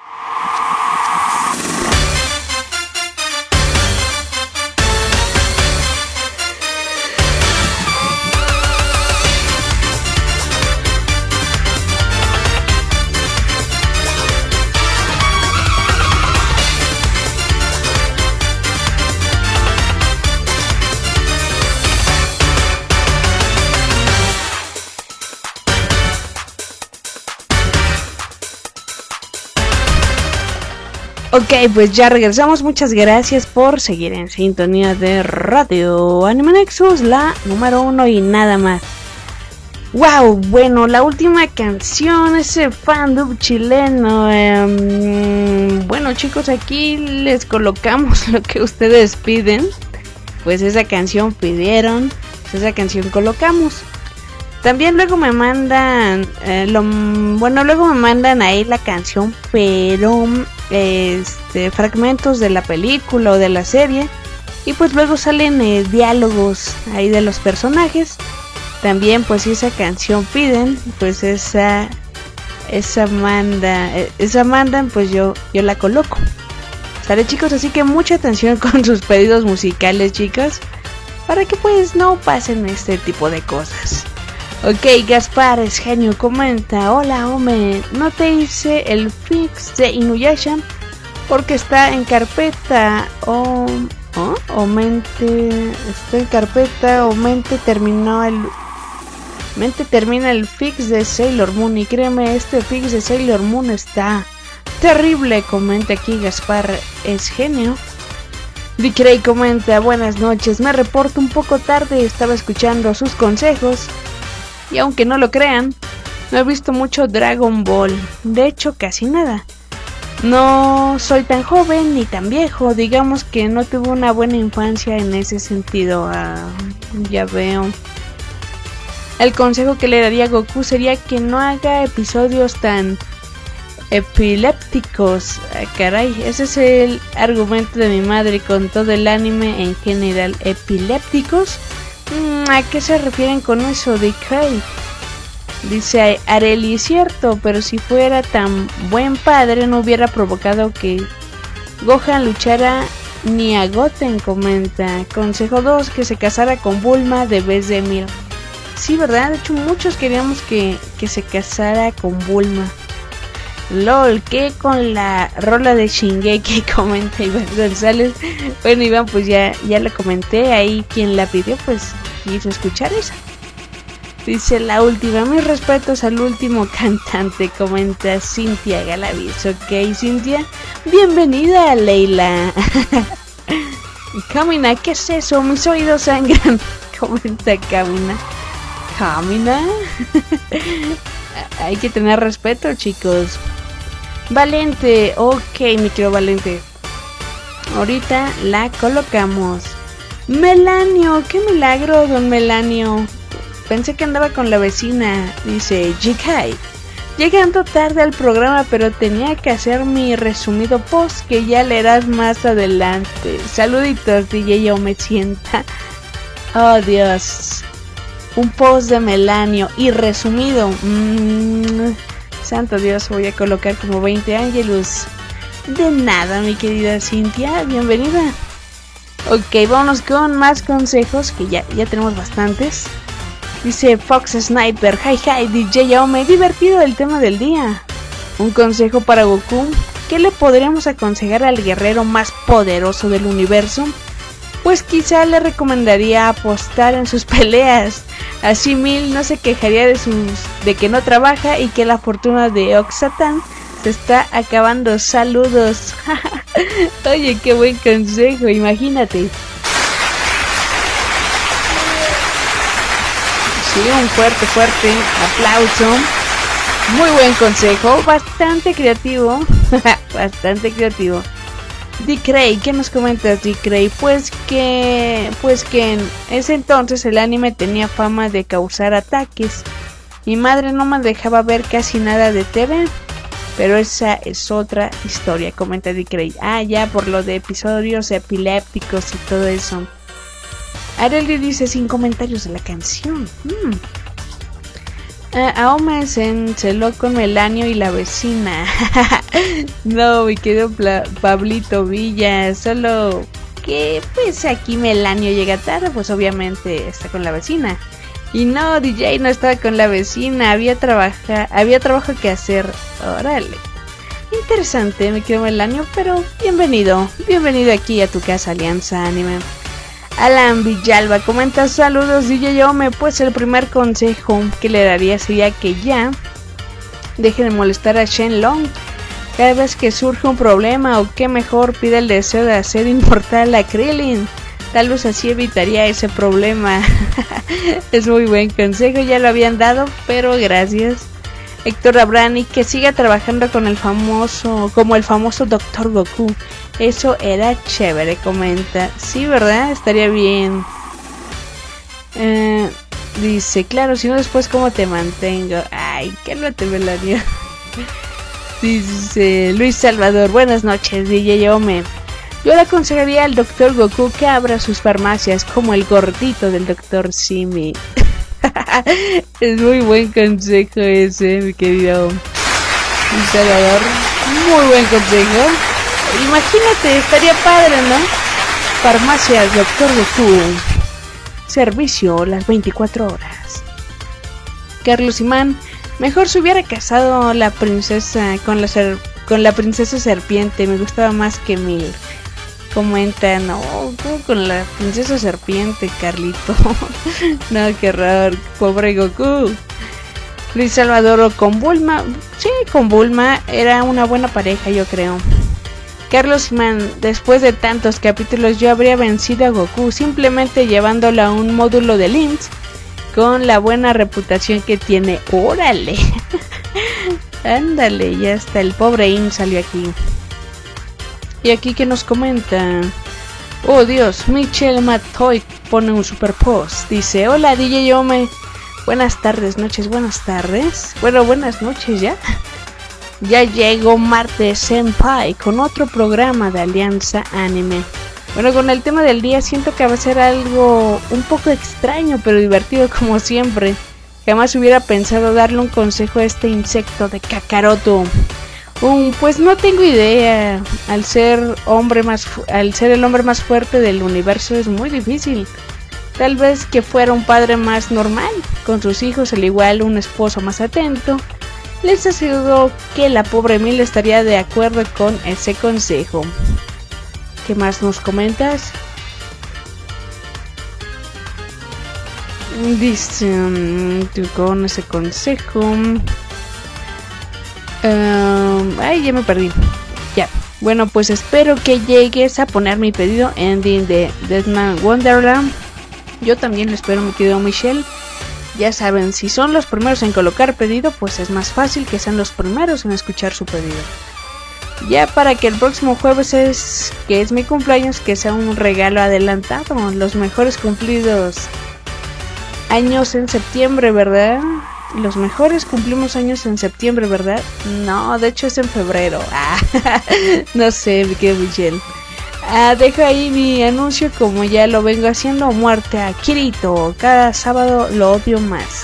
Ok, pues ya regresamos. Muchas gracias por seguir en sintonía de Radio Anime Nexus, la número uno y nada más. Wow, bueno, la última canción, ese fandom chileno. Eh, bueno, chicos, aquí les colocamos lo que ustedes piden. Pues esa canción pidieron, pues esa canción colocamos. También luego me mandan, eh, lo, bueno, luego me mandan ahí la canción, pero este fragmentos de la película o de la serie. Y pues luego salen eh, diálogos ahí de los personajes. También pues si esa canción piden, pues esa esa manda, esa mandan, pues yo yo la coloco. ¿Sale, chicos? Así que mucha atención con sus pedidos musicales, chicos, para que pues no pasen este tipo de cosas. Ok, Gaspar es genio, comenta: hola, Ome, no te hice el fix de Inuyasha porque está en carpeta o oh, o mente está en carpeta o mente terminó el mente termina el fix de Sailor Moon, y créeme, este fix de Sailor Moon está terrible. Comenta aquí Gaspar es genio. Dicray comenta: buenas noches, me reporto un poco tarde, estaba escuchando sus consejos. Y aunque no lo crean, no he visto mucho Dragon Ball, de hecho casi nada. No soy tan joven ni tan viejo, digamos que no tuve una buena infancia en ese sentido. Ah, ya veo. El consejo que le daría a Goku sería que no haga episodios tan epilépticos. Ah, caray, ese es el argumento de mi madre con todo el anime en general. ¿Epilépticos? ¿A qué se refieren con eso de Kai? Dice Areli: cierto, pero si fuera tan buen padre no hubiera provocado que Gohan luchara ni a Goten. Comenta. Consejo dos: que se casara con Bulma de vez de Mil. Sí, ¿verdad? De hecho muchos queríamos que, que se casara con Bulma. LOL, que con la rola de Shingeki, comenta Iván González. Bueno, Iván, pues ya, ya la comenté. Ahí quien la pidió, pues quiso escuchar esa. Dice la última: mis respetos al último cantante, comenta Cintia Galaviz. Ok, Cintia, bienvenida a Leila. Camina, ¿qué es eso? Mis oídos sangran. Comenta Camina. Camina. Hay que tener respeto, chicos. Valente, ok, mi querido Valente. Ahorita la colocamos. Melanio, qué milagro, don Melanio. Pensé que andaba con la vecina. Dice Jikai: llegando tarde al programa, pero tenía que hacer mi resumido post que ya leerás más adelante. Saluditos, D J Yo me sienta. Oh Dios, un post de Melanio y resumido. Mm, santo Dios, voy a colocar como veinte ángelus. De nada, mi querida Cintia, bienvenida. Ok, vámonos con más consejos, que ya, ya tenemos bastantes. Dice Fox Sniper, hi hi, D J Yaome, divertido el tema del día. Un consejo para Goku, ¿qué le podríamos aconsejar al guerrero más poderoso del universo? Pues quizá le recomendaría apostar en sus peleas. Así Mil no se quejaría de, sus, de que no trabaja y que la fortuna de Oxatan se está acabando. Saludos. Oye, qué buen consejo, imagínate. Sí, un fuerte, fuerte aplauso. Muy buen consejo, bastante creativo. Bastante creativo. Dick Ray, ¿qué nos comentas, Dick Ray? Pues que, pues que en ese entonces el anime tenía fama de causar ataques. Mi madre no me dejaba ver casi nada de T V, pero esa es otra historia, comenta Dick Ray. Ah, ya, por lo de episodios epilépticos y todo eso. Areli dice sin comentarios de la canción. Hmm. Uh, Aome se enceló con Melanio y la vecina. No, me quedó Pla- Pablito Villa. Solo que pues aquí Melanio llega tarde, pues obviamente está con la vecina. Y no, D J no estaba con la vecina, había trabaja, había trabajo que hacer. Órale. Interesante, me quedó Melanio, pero bienvenido. Bienvenido aquí a tu casa Alianza Anime. Alan Villalba comenta saludos D J Yaome, pues el primer consejo que le daría sería que ya dejen de molestar a Shenlong cada vez que surge un problema, o que mejor pida el deseo de hacer inmortal a Krillin, tal vez así evitaría ese problema. Es muy buen consejo, ya lo habían dado, pero gracias. Héctor Abrani, que siga trabajando con el famoso, como el famoso doctor Goku. Eso era chévere, comenta. Sí, ¿verdad? Estaría bien. Eh, dice, claro, si no después cómo te mantengo. Ay, cálmate, Melanio. Dice Luis Salvador, buenas noches, D J Yaome. Yo le aconsejaría al doctor Goku que abra sus farmacias como el gordito del doctor Simi. Es muy buen consejo ese, mi querido Luis Salvador. Muy buen consejo. Imagínate, estaría padre, ¿no? Farmacias doctor Goku. Servicio las veinticuatro horas. Carlos Imán, mejor se hubiera casado la princesa con la ser, con la princesa serpiente, me gustaba más que Mil. Comenta, no, con la princesa serpiente, Carlito. No, qué horror, pobre Goku. Luis Salvador, o con Bulma. Sí, con Bulma era una buena pareja, yo creo. Carlos Imán, después de tantos capítulos yo habría vencido a Goku simplemente llevándolo a un módulo de Lynx con la buena reputación que tiene. ¡Órale! Ándale, ya está, el pobre In salió aquí. Y aquí que nos comenta, oh Dios, Michelle Matoy pone un super post, dice, hola D J Yaome, buenas tardes, noches, buenas tardes, bueno, buenas noches ya. Ya llegó Marte Senpai con otro programa de Alianza Anime. Bueno, con el tema del día siento que va a ser algo un poco extraño, pero divertido como siempre. Jamás hubiera pensado darle un consejo a este insecto de Kakaroto. Um, pues no tengo idea. Al ser hombre más, fu- al ser el hombre más fuerte del universo es muy difícil. Tal vez que fuera un padre más normal, con sus hijos, al igual un esposo más atento. Les aseguro que la pobre Mil estaría de acuerdo con ese consejo. ¿Qué más nos comentas? Dice, um, con ese consejo. Um, ay, ya me perdí. Ya. Bueno, pues espero que llegues a poner mi pedido ending de Deadman Wonderland. Yo también lo espero, mi querido Michelle. Ya saben, si son los primeros en colocar pedido, pues es más fácil que sean los primeros en escuchar su pedido. Ya para que el próximo jueves es que es mi cumpleaños, que sea un regalo adelantado. Los mejores cumplidos años en septiembre, ¿verdad? Los mejores cumplimos años en septiembre, ¿verdad? No, de hecho es en febrero. Ah, no sé, mi querido Michelle. Ah, dejo ahí mi anuncio como ya lo vengo haciendo. Muerte a Kirito. Cada sábado lo odio más.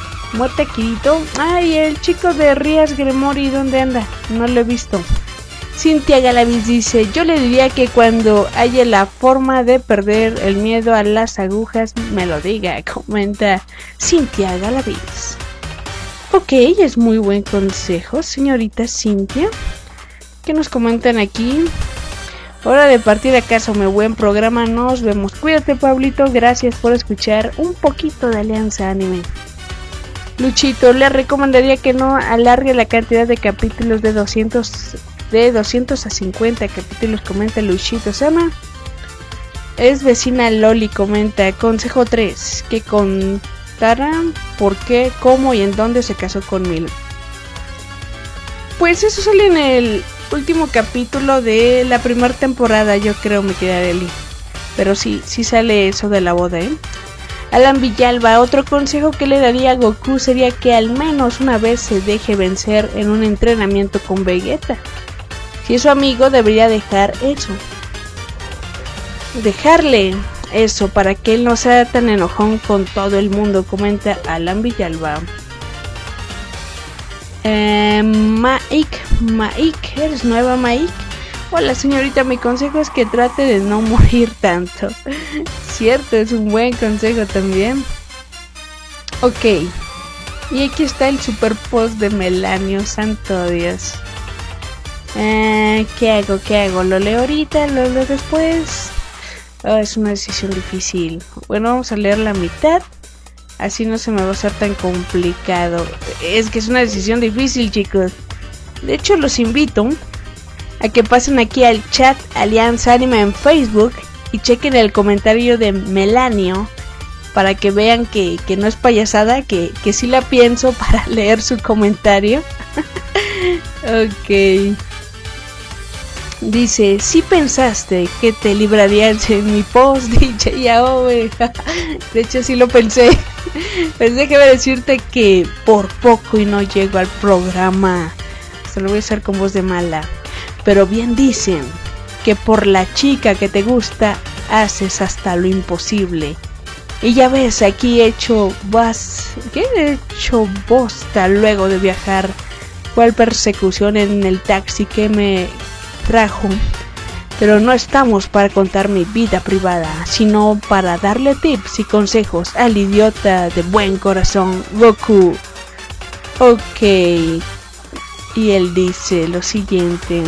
Muerte a Kirito. Ay, el chico de Rías Gremori, ¿dónde anda? No lo he visto. Cintia Galavis dice, yo le diría que cuando haya la forma de perder el miedo a las agujas, me lo diga, comenta Cintia Galavis. Ok, es muy buen consejo, señorita Cintia. ¿Qué nos comentan aquí? Hora de partir a casa, muy buen programa, nos vemos. Cuídate, Pablito, gracias por escuchar un poquito de Alianza Anime. Luchito, le recomendaría que no alargue la cantidad de capítulos de doscientos, de doscientos a cincuenta capítulos, comenta Luchito Sama. Es vecina Loli, comenta, consejo tres, que contara por qué, cómo y en dónde se casó con Mil. Pues eso sale en el último capítulo de la primera temporada, yo creo, me quedaré ahí. Pero sí, sí sale eso de la boda, ¿eh? Alan Villalba, otro consejo que le daría a Goku sería que al menos una vez se deje vencer en un entrenamiento con Vegeta. Si es su amigo, debería dejar eso. Dejarle eso para que él no sea tan enojón con todo el mundo, comenta Alan Villalba. Eh, Maik, Maik, ¿eres nueva, Maik? Hola, señorita, mi consejo es que trate de no morir tanto. Cierto, es un buen consejo también. Ok, y aquí está el super post de Melanio, santo Dios. Eh, ¿Qué hago? ¿Qué hago? ¿Lo leo ahorita? ¿Lo leo después? Oh, es una decisión difícil. Bueno, vamos a leer la mitad. Así no se me va a hacer tan complicado. Es que es una decisión difícil, chicos. De hecho, los invito a que pasen aquí al chat Alianza Anime en Facebook y chequen el comentario de Melanio para que vean que, que no es payasada, que, que sí la pienso para leer su comentario. Ok. Dice, si pensaste que te librarías en mi post, D J Yaome. De hecho sí lo pensé. Pues déjame decirte que por poco y no llego al programa. Se lo voy a hacer con voz de mala. Pero bien dicen que por la chica que te gusta haces hasta lo imposible. Y ya ves, aquí he hecho vas, ¿qué? He hecho bosta luego de viajar. ¿Cuál persecución en el taxi que me trajo? Pero no estamos para contar mi vida privada, sino para darle tips y consejos al idiota de buen corazón, Goku. Ok. Y él dice lo siguiente: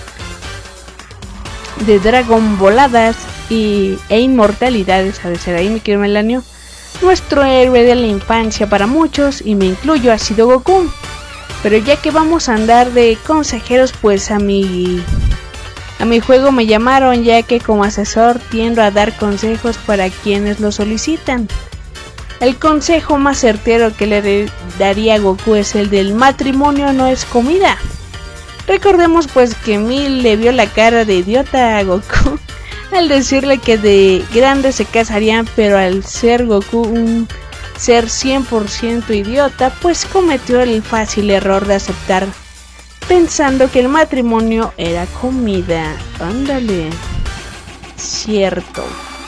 de Dragon Voladas y, e inmortalidades, a decir ahí, mi querido Melanio, nuestro héroe de la infancia para muchos, y me incluyo, ha sido Goku. Pero ya que vamos a andar de consejeros, pues a mi, a mi juego me llamaron, ya que como asesor tiendo a dar consejos para quienes lo solicitan. El consejo más certero que le daría a Goku es el del matrimonio no es comida. Recordemos pues que Mil le vio la cara de idiota a Goku al decirle que de grande se casarían, pero al ser Goku un ser cien por ciento idiota, pues cometió el fácil error de aceptar, pensando que el matrimonio era comida. Ándale. Cierto.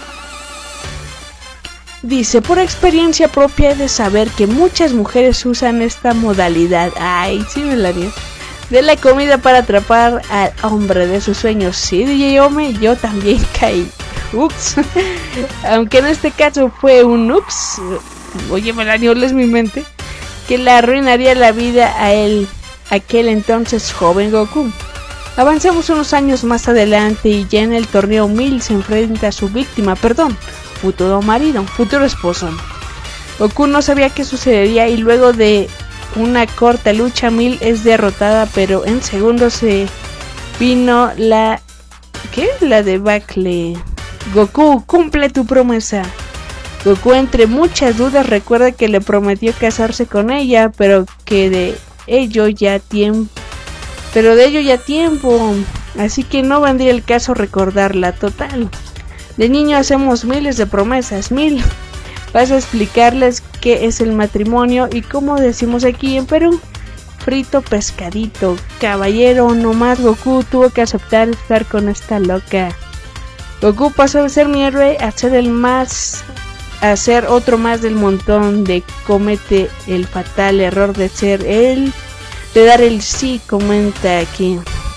Dice, por experiencia propia he de saber que muchas mujeres usan esta modalidad. Ay, sí, Melania. De la comida para atrapar al hombre de sus sueños. Sí, D J Ome, yo también caí. Ups. Aunque en este caso fue un ups. Oye, Melania, ¿oles mi mente? Que le arruinaría la vida a él, aquel entonces joven Goku. Avancemos unos años más adelante y ya en el torneo Mil se enfrenta a su víctima, perdón, futuro marido, futuro esposo. Goku no sabía qué sucedería y luego de una corta lucha Mil es derrotada, pero en segundos se vino la... ¿qué? La debacle. Goku, cumple tu promesa. Goku, entre muchas dudas, recuerda que le prometió casarse con ella, pero que de ello ya tiempo, pero de ello ya tiempo, así que no vendría el caso recordarla. Total, de niño hacemos miles de promesas. Mil, vas a explicarles qué es el matrimonio y cómo decimos aquí en Perú, frito pescadito. Caballero, nomás Goku tuvo que aceptar estar con esta loca. Goku pasó de ser mi héroe a ser el más... a ser otro más del montón de comete el fatal error de ser él, de dar el sí, comenta aquí.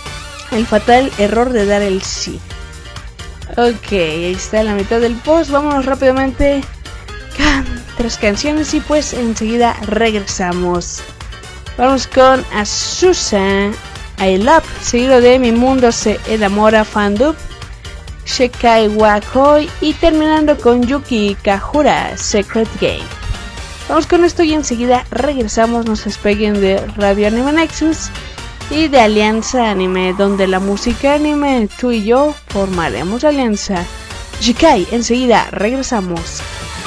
el fatal error de dar el sí. Ok, ahí está la mitad del post. Vámonos rápidamente con tres canciones y pues enseguida regresamos. Vamos con Azusa, I Love, seguido de Mi Mundo Se Enamora, Fandub, Shekai Wakoi y terminando con Yuki Kahura, Secret Game. Vamos con esto y enseguida regresamos. No se despeguen de Radio Anime Nexus y de Alianza Anime, donde la música anime, tú y yo formaremos alianza. Shikai, enseguida regresamos.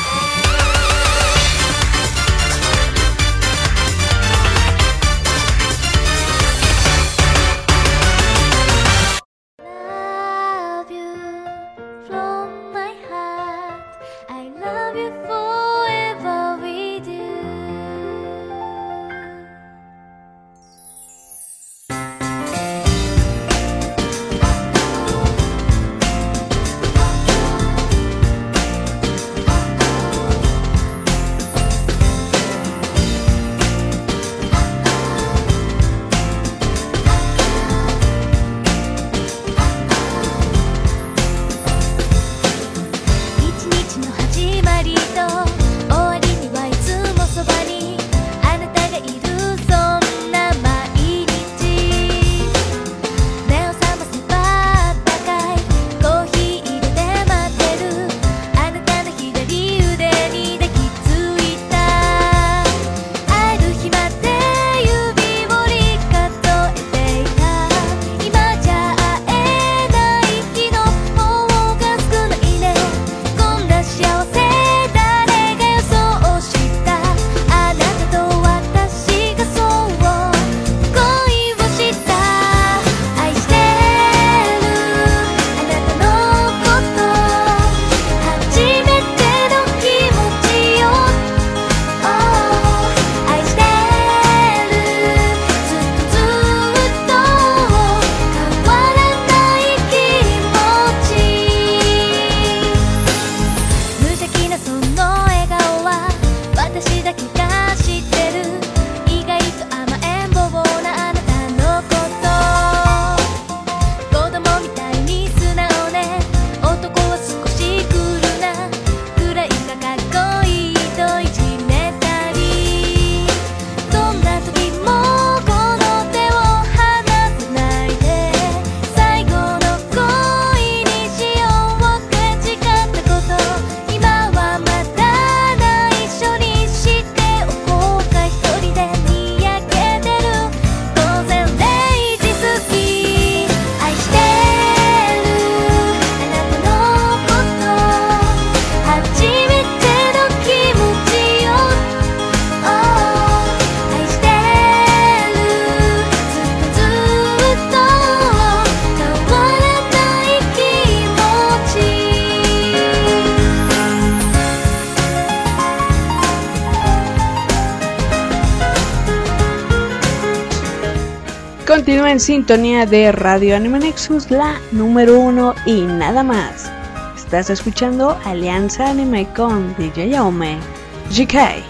Continúa en sintonía de Radio Anime Nexus, la número uno y nada más. Estás escuchando Alianza Anime con D J Yaume, Shikai.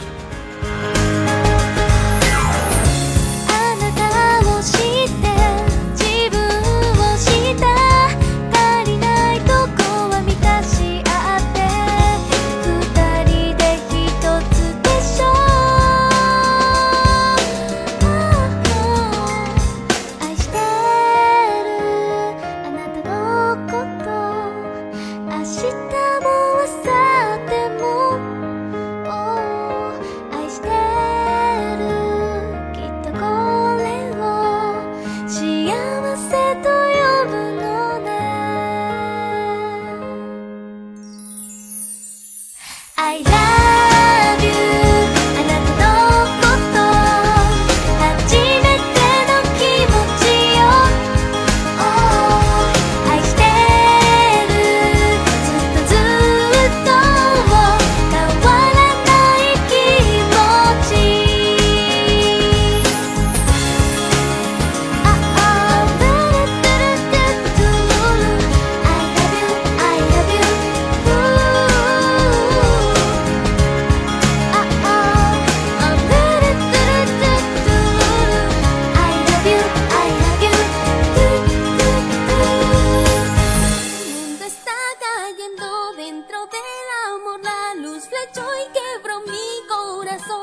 明日も明後日も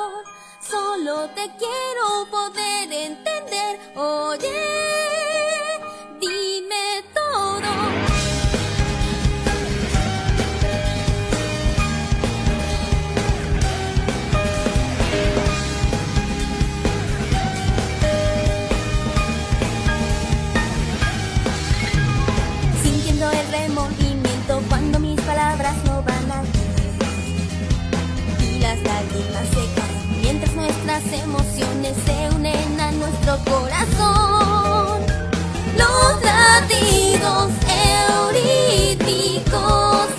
Solo te quiero poder entender. Oye, dime todo. Sintiendo el remordimiento cuando mis palabras no van a y las lágrimas se caen mientras nuestras emociones se unen a nuestro corazón. Los latidos eurítmicos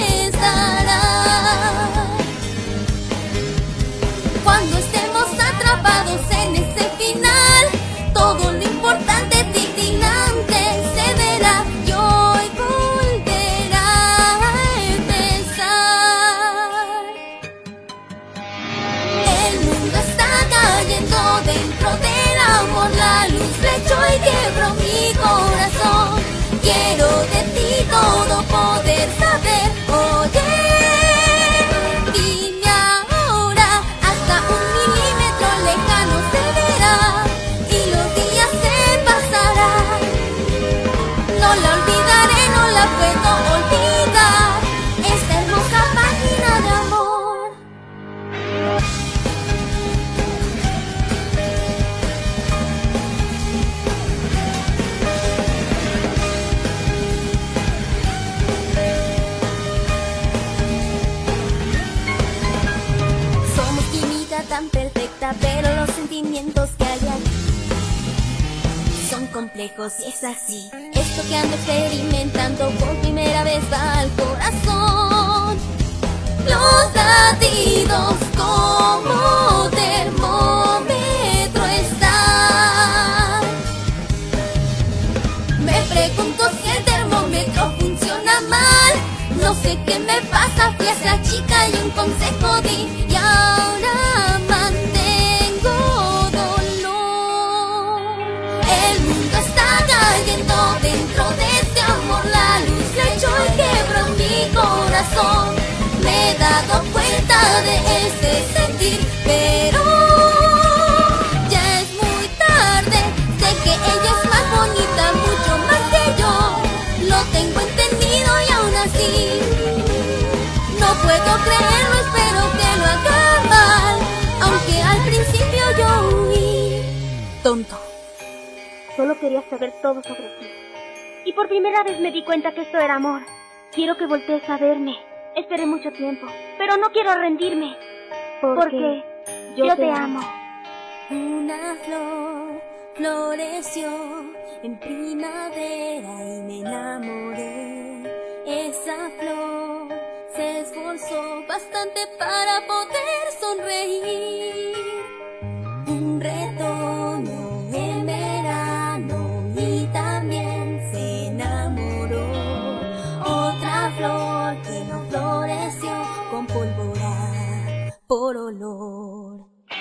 cesarán cuando estemos atrapados en ese final. Todo lo importante, titilante, cederá y hoy volverá a empezar. El mundo está cayendo dentro del amor, la luz flechó y quebró mi corazón. Quiero de ti todo poder saber. Oye, dime ahora, hasta un milímetro lejano se verá y los días se pasarán. No la olvidaré, no la puedo olvidar, esta hermosa página de amor. Somos química tan perfecta, pero los sentimientos que hay aquí son complejos y es así. Esto que ando experimentando por primera vez va al corazón. Los latidos como termómetro están. Me pregunto si el termómetro funciona mal. No sé qué me pasa, fui a esa chica y un consejo di y ahora mantengo dolor. El mundo está cayendo dentro de este amor, la luz flechó y quebró mi corazón. Me he dado cuenta de ese sentir, pero ya es muy tarde. Sé que ella es más bonita, mucho más que yo. Lo tengo entendido y aún así no puedo creerlo, espero que lo haga mal, aunque al principio yo huí. Tonto. Solo quería saber todo sobre ti. Y por primera vez me di cuenta que esto era amor. Quiero que voltees a verme. Esperé mucho tiempo, pero no quiero rendirme. Porque, porque yo, yo te, te amo. amo. Una flor floreció en primavera y me enamoré. Esa flor se esforzó bastante para poder sonreír. Un retoño en verano y también se enamoró. Otra flor que no floreció con pólvora por olor.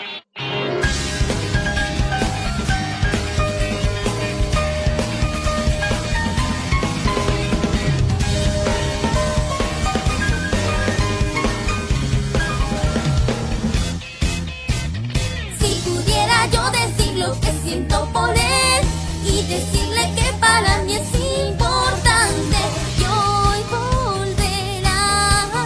Yo decir lo que siento por él y decirle que para mí es importante y hoy volverá a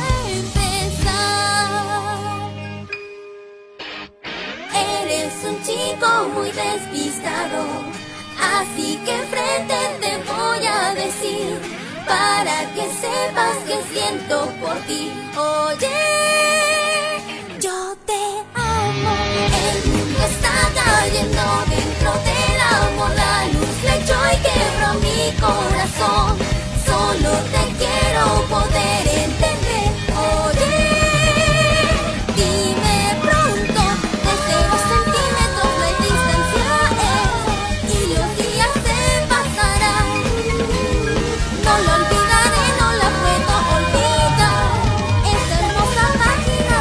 empezar. Eres un chico muy despistado, así que enfrente te voy a decir para que sepas que siento por ti. Oye, yo te amo. El mundo está cayendo dentro del amor, la luz flechó y quebró mi corazón. Solo te quiero poder entender. Oye, dime pronto, desde dos centímetros de distancia es y los días se pasarán. No lo olvidaré, no la puedo olvidar, esta hermosa página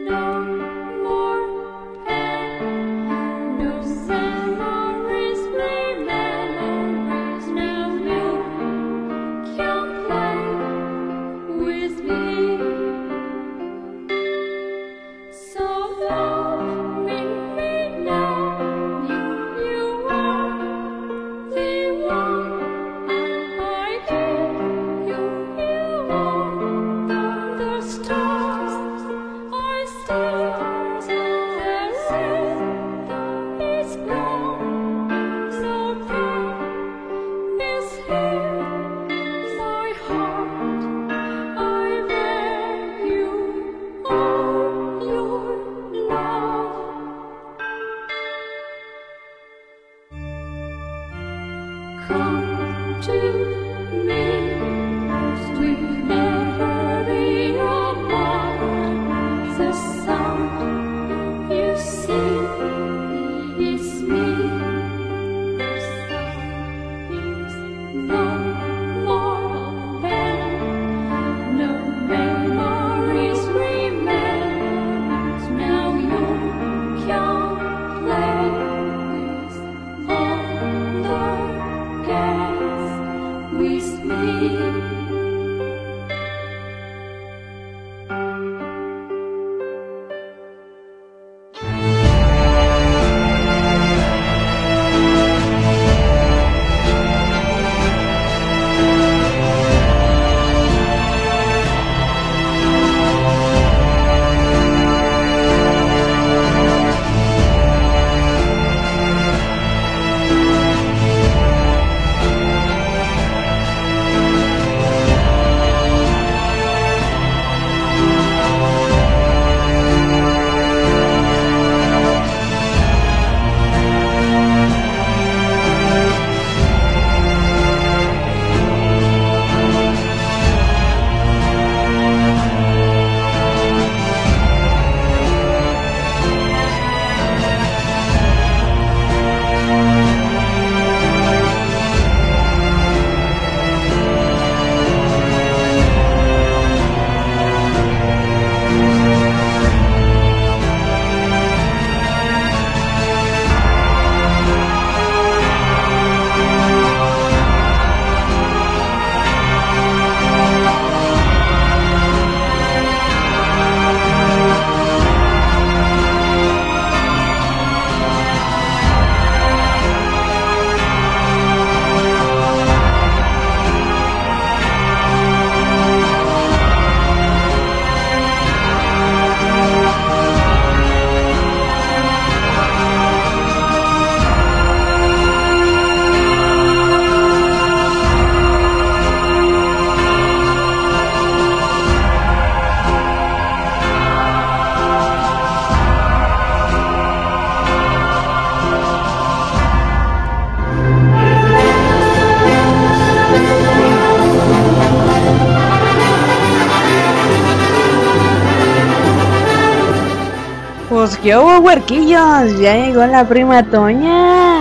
Pues qué hubo, huerquillos, ya llegó la prima Toña.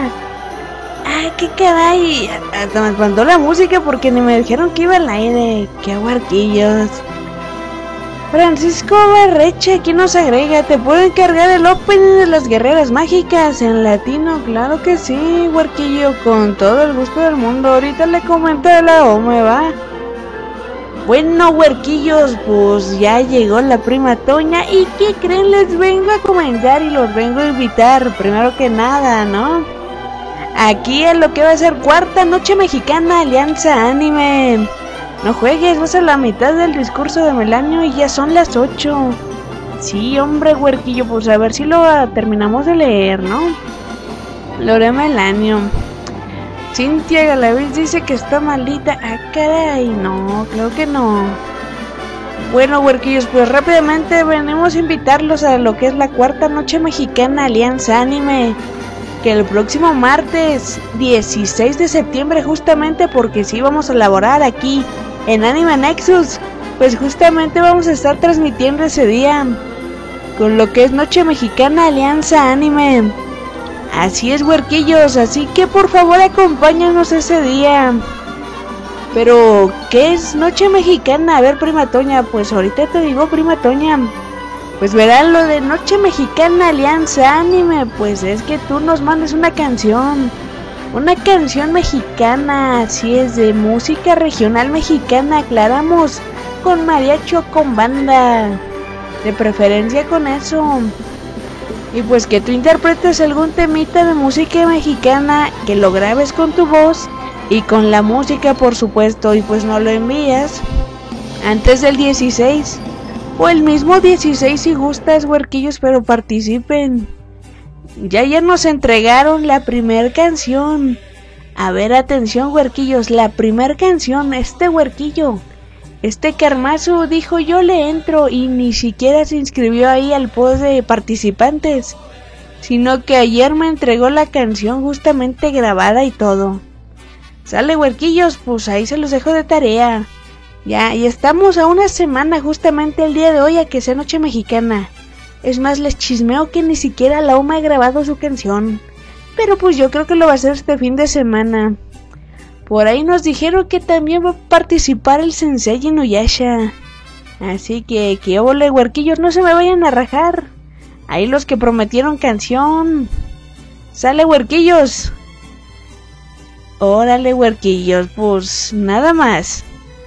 Ay, qué caray, hasta me espantó la música porque ni me dijeron que iba al aire. Qué huerquillos. Francisco Barreche, aquí nos agrega, ¿te puedo encargar el opening de las guerreras mágicas en latino? Claro que sí, huerquillo, con todo el gusto del mundo. Ahorita le comento a la O M E, va. Bueno, huerquillos, pues ya llegó la prima Toña. ¿Y qué creen? Les vengo a comentar y los vengo a invitar, primero que nada, ¿no? Aquí en lo que va a ser Cuarta Noche Mexicana Alianza Anime. No juegues, vas a la mitad del discurso de Melanio y ya son las ocho. Sí, hombre, huerquillo, pues a ver si lo terminamos de leer, ¿no? Lo de Melanio. Cintia Galaviz dice que está maldita. Ah, caray, no, creo que no. Bueno, huerquillos, pues rápidamente venimos a invitarlos a lo que es la Cuarta Noche Mexicana Alianza Anime, que el próximo martes dieciséis de septiembre, justamente porque sí vamos a elaborar aquí en Anime Nexus, pues justamente vamos a estar transmitiendo ese día con lo que es Noche Mexicana Alianza Anime. Así es, huerquillos, así que por favor acompáñanos ese día. Pero, ¿qué es Noche Mexicana? A ver, prima Toña, pues ahorita te digo, prima Toña. Pues verán lo de Noche Mexicana Alianza Anime, pues es que tú nos mandes una canción. Una canción mexicana, así es, de música regional mexicana, aclaramos, con mariachi o con banda, de preferencia con eso. Y pues que tú interpretes algún temita de música mexicana, que lo grabes con tu voz y con la música por supuesto, y pues no lo envías antes del dieciséis o el mismo dieciséis si gustas, huerquillos, pero participen. Ya ya nos entregaron la primer canción. A ver, atención, huerquillos, la primer canción, este huerquillo, este Carmazo dijo yo le entro y ni siquiera se inscribió ahí al post de participantes, sino que ayer me entregó la canción justamente grabada y todo. Sale, huerquillos, pues ahí se los dejo de tarea. Ya, y estamos a una semana justamente el día de hoy a que sea Noche Mexicana. Es más, les chismeo que ni siquiera la U M A ha grabado su canción. Pero pues yo creo que lo va a hacer este fin de semana. Por ahí nos dijeron que también va a participar el Sensei Inuyasha. Así que, que ole, huerquillos, no se me vayan a rajar. Ahí los que prometieron canción. Sale, huerquillos. Órale, huerquillos, pues nada más.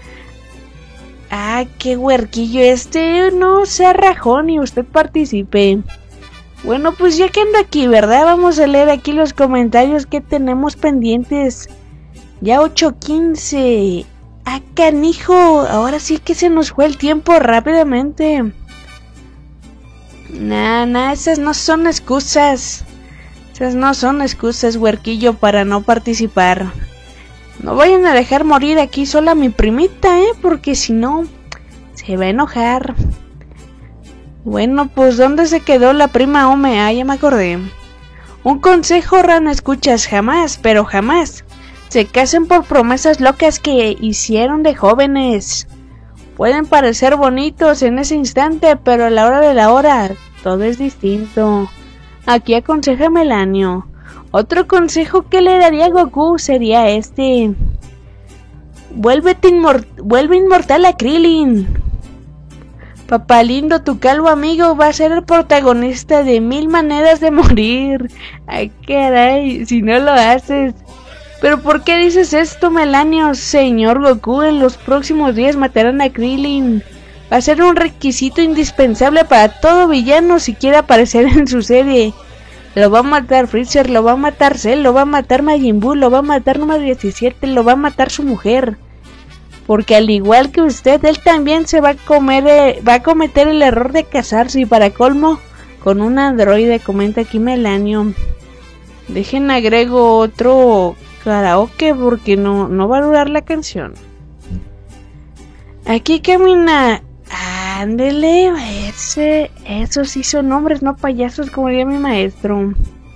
Ah, qué huerquillo, este no sea rajón y usted participe. Bueno, pues ya que ando aquí, ¿verdad? Vamos a leer aquí los comentarios que tenemos pendientes. Ya ocho quince. Ah, canijo, ahora sí que se nos fue el tiempo rápidamente. Nah, nah, esas no son excusas. Esas no son excusas, huerquillo, para no participar. No vayan a dejar morir aquí sola a mi primita, ¿eh? Porque si no, se va a enojar. Bueno, pues ¿dónde se quedó la prima Ome? Ah, ya me acordé. Un consejo, rana, escuchas, jamás, pero jamás se casen por promesas locas que hicieron de jóvenes. Pueden parecer bonitos en ese instante, pero a la hora de la hora, todo es distinto. Aquí aconseja Melanio. Otro consejo que le daría a Goku sería este: Vuélvete inmor- vuelve inmortal a Krillin. Papá lindo, tu calvo amigo va a ser el protagonista de Mil Maneras de Morir. Ay, caray, si no lo haces. Pero ¿por qué dices esto, Melanio? Señor Goku, en los próximos días matarán a Krillin. Va a ser un requisito indispensable para todo villano si quiere aparecer en su serie. Lo va a matar Freezer, lo va a matar Cell, lo va a matar Majin Buu, lo va a matar número diecisiete, lo va a matar su mujer. Porque al igual que usted, él también se va a comer, eh, va a cometer el error de casarse, y para colmo, con un androide, comenta aquí Melanio. Dejen agrego otro karaoke porque no, no va a durar la canción. Aquí camina. Ándele, ese, esos sí son hombres, no payasos, como diría mi maestro.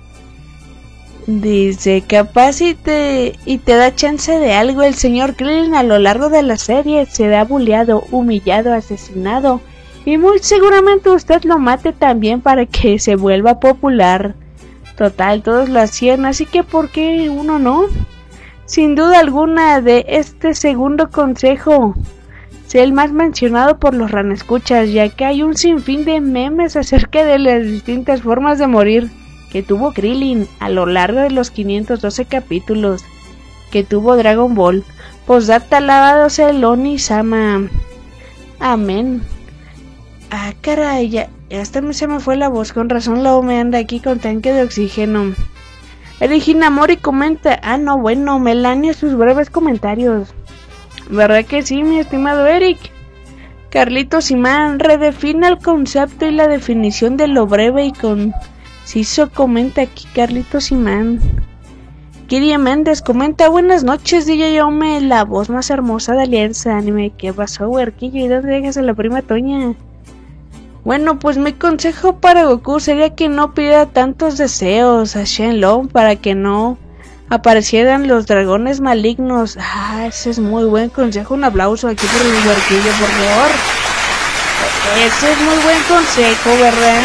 Dice, capaz y te, y te da chance de algo. El señor Krillin a lo largo de la serie será bulleado, humillado, asesinado, y muy seguramente usted lo mate también para que se vuelva popular. Total, todos lo hacían, así que ¿por qué uno no? Sin duda alguna, de este segundo consejo, sé el más mencionado por los ranescuchas, ya que hay un sinfín de memes acerca de las distintas formas de morir que tuvo Krillin a lo largo de los quinientos doce capítulos que tuvo Dragon Ball. Posdata, alabado sea el Oni-sama. Amén. Ah, caray, ya, hasta se me fue la voz, con razón la me anda aquí con tanque de oxígeno. Regina Mori comenta, ah no, bueno, Melanio sus breves comentarios. ¿Verdad que sí, mi estimado Eric? Carlitos Simán redefine el concepto y la definición de lo breve y conciso, comenta aquí Carlitos Simán. Kiria Méndez comenta, buenas noches, D J Ome, la voz más hermosa de Alianza Anime. ¿Qué pasó, huerquillo? ¿Y dónde dejas a la prima Toña? Bueno, pues mi consejo para Goku sería que no pida tantos deseos a Shenlong para que no aparecieran los dragones malignos. Ah, ese es muy buen consejo. Un aplauso aquí por el huerquillo, por favor. Ese es muy buen consejo, ¿verdad?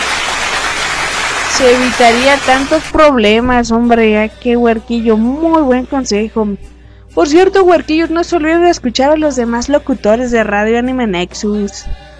Se evitaría tantos problemas, hombre. Ah, qué huerquillo, muy buen consejo. Por cierto, huerquillos, no se olviden de escuchar a los demás locutores de Radio Anime Nexus.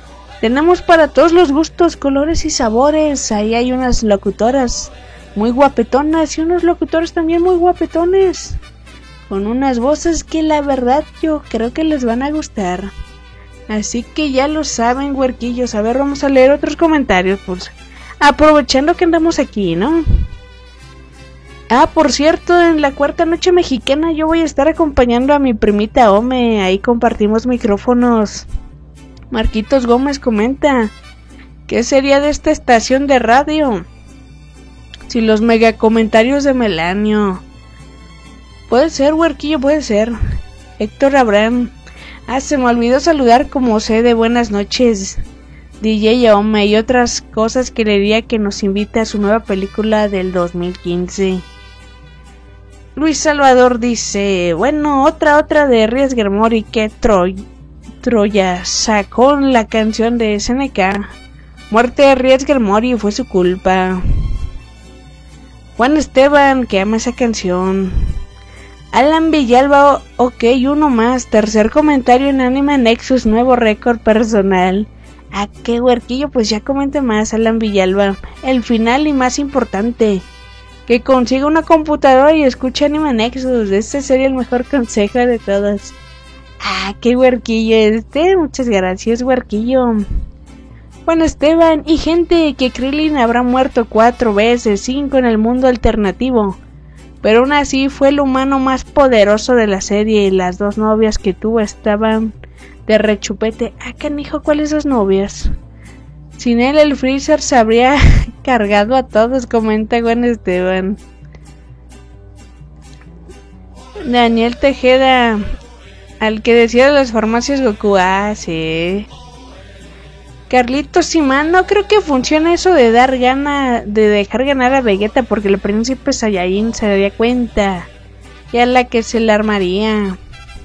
Tenemos para todos los gustos, colores y sabores. Ahí hay unas locutoras muy guapetonas y unos locutores también muy guapetones, con unas voces que la verdad yo creo que les van a gustar. Así que ya lo saben, huerquillos. A ver, vamos a leer otros comentarios, pues, aprovechando que andamos aquí, ¿no? Ah, por cierto, en la cuarta noche mexicana yo voy a estar acompañando a mi primita Ome. Ahí compartimos micrófonos. Marquitos Gómez comenta: ¿qué sería de esta estación de radio si los mega comentarios de Melanio? Puede ser, huerquillo, puede ser. Héctor Abraham: ah, se me olvidó saludar como sé de buenas noches, D J Ome, y otras cosas que le diría que nos invita a su nueva película del dos mil quince. Luis Salvador dice: bueno, otra, otra de Riesger Mori, que Troy, Troya sacó la canción de S N K. Muerte de Riesger Mori, fue su culpa. Juan Esteban, que ama esa canción. Alan Villalba, ok, uno más. Tercer comentario en Anime Nexus, nuevo récord personal. ¿A qué, huerquillo? Pues ya comente más, Alan Villalba. El final y más importante, que consiga una computadora y escuche Anime Nexus. Este sería el mejor consejo de todos. Ah, qué huerquillo este. Muchas gracias, huerquillo. Juan Esteban: y gente, que Krillin habrá muerto cuatro veces, cinco en el mundo alternativo, pero aún así fue el humano más poderoso de la serie, y las dos novias que tuvo estaban de rechupete. Ah, canijo, ¿cuáles esas novias? Sin él el Freezer se habría cargado a todos, comenta Juan Esteban. Daniel Tejeda: al que decía de las farmacias Goku. Ah, sí. Carlitos Simán: no creo que funcione eso de dar gana, de dejar ganar a Vegeta, porque el príncipe Saiyajin se daría cuenta, y a la que se la armaría.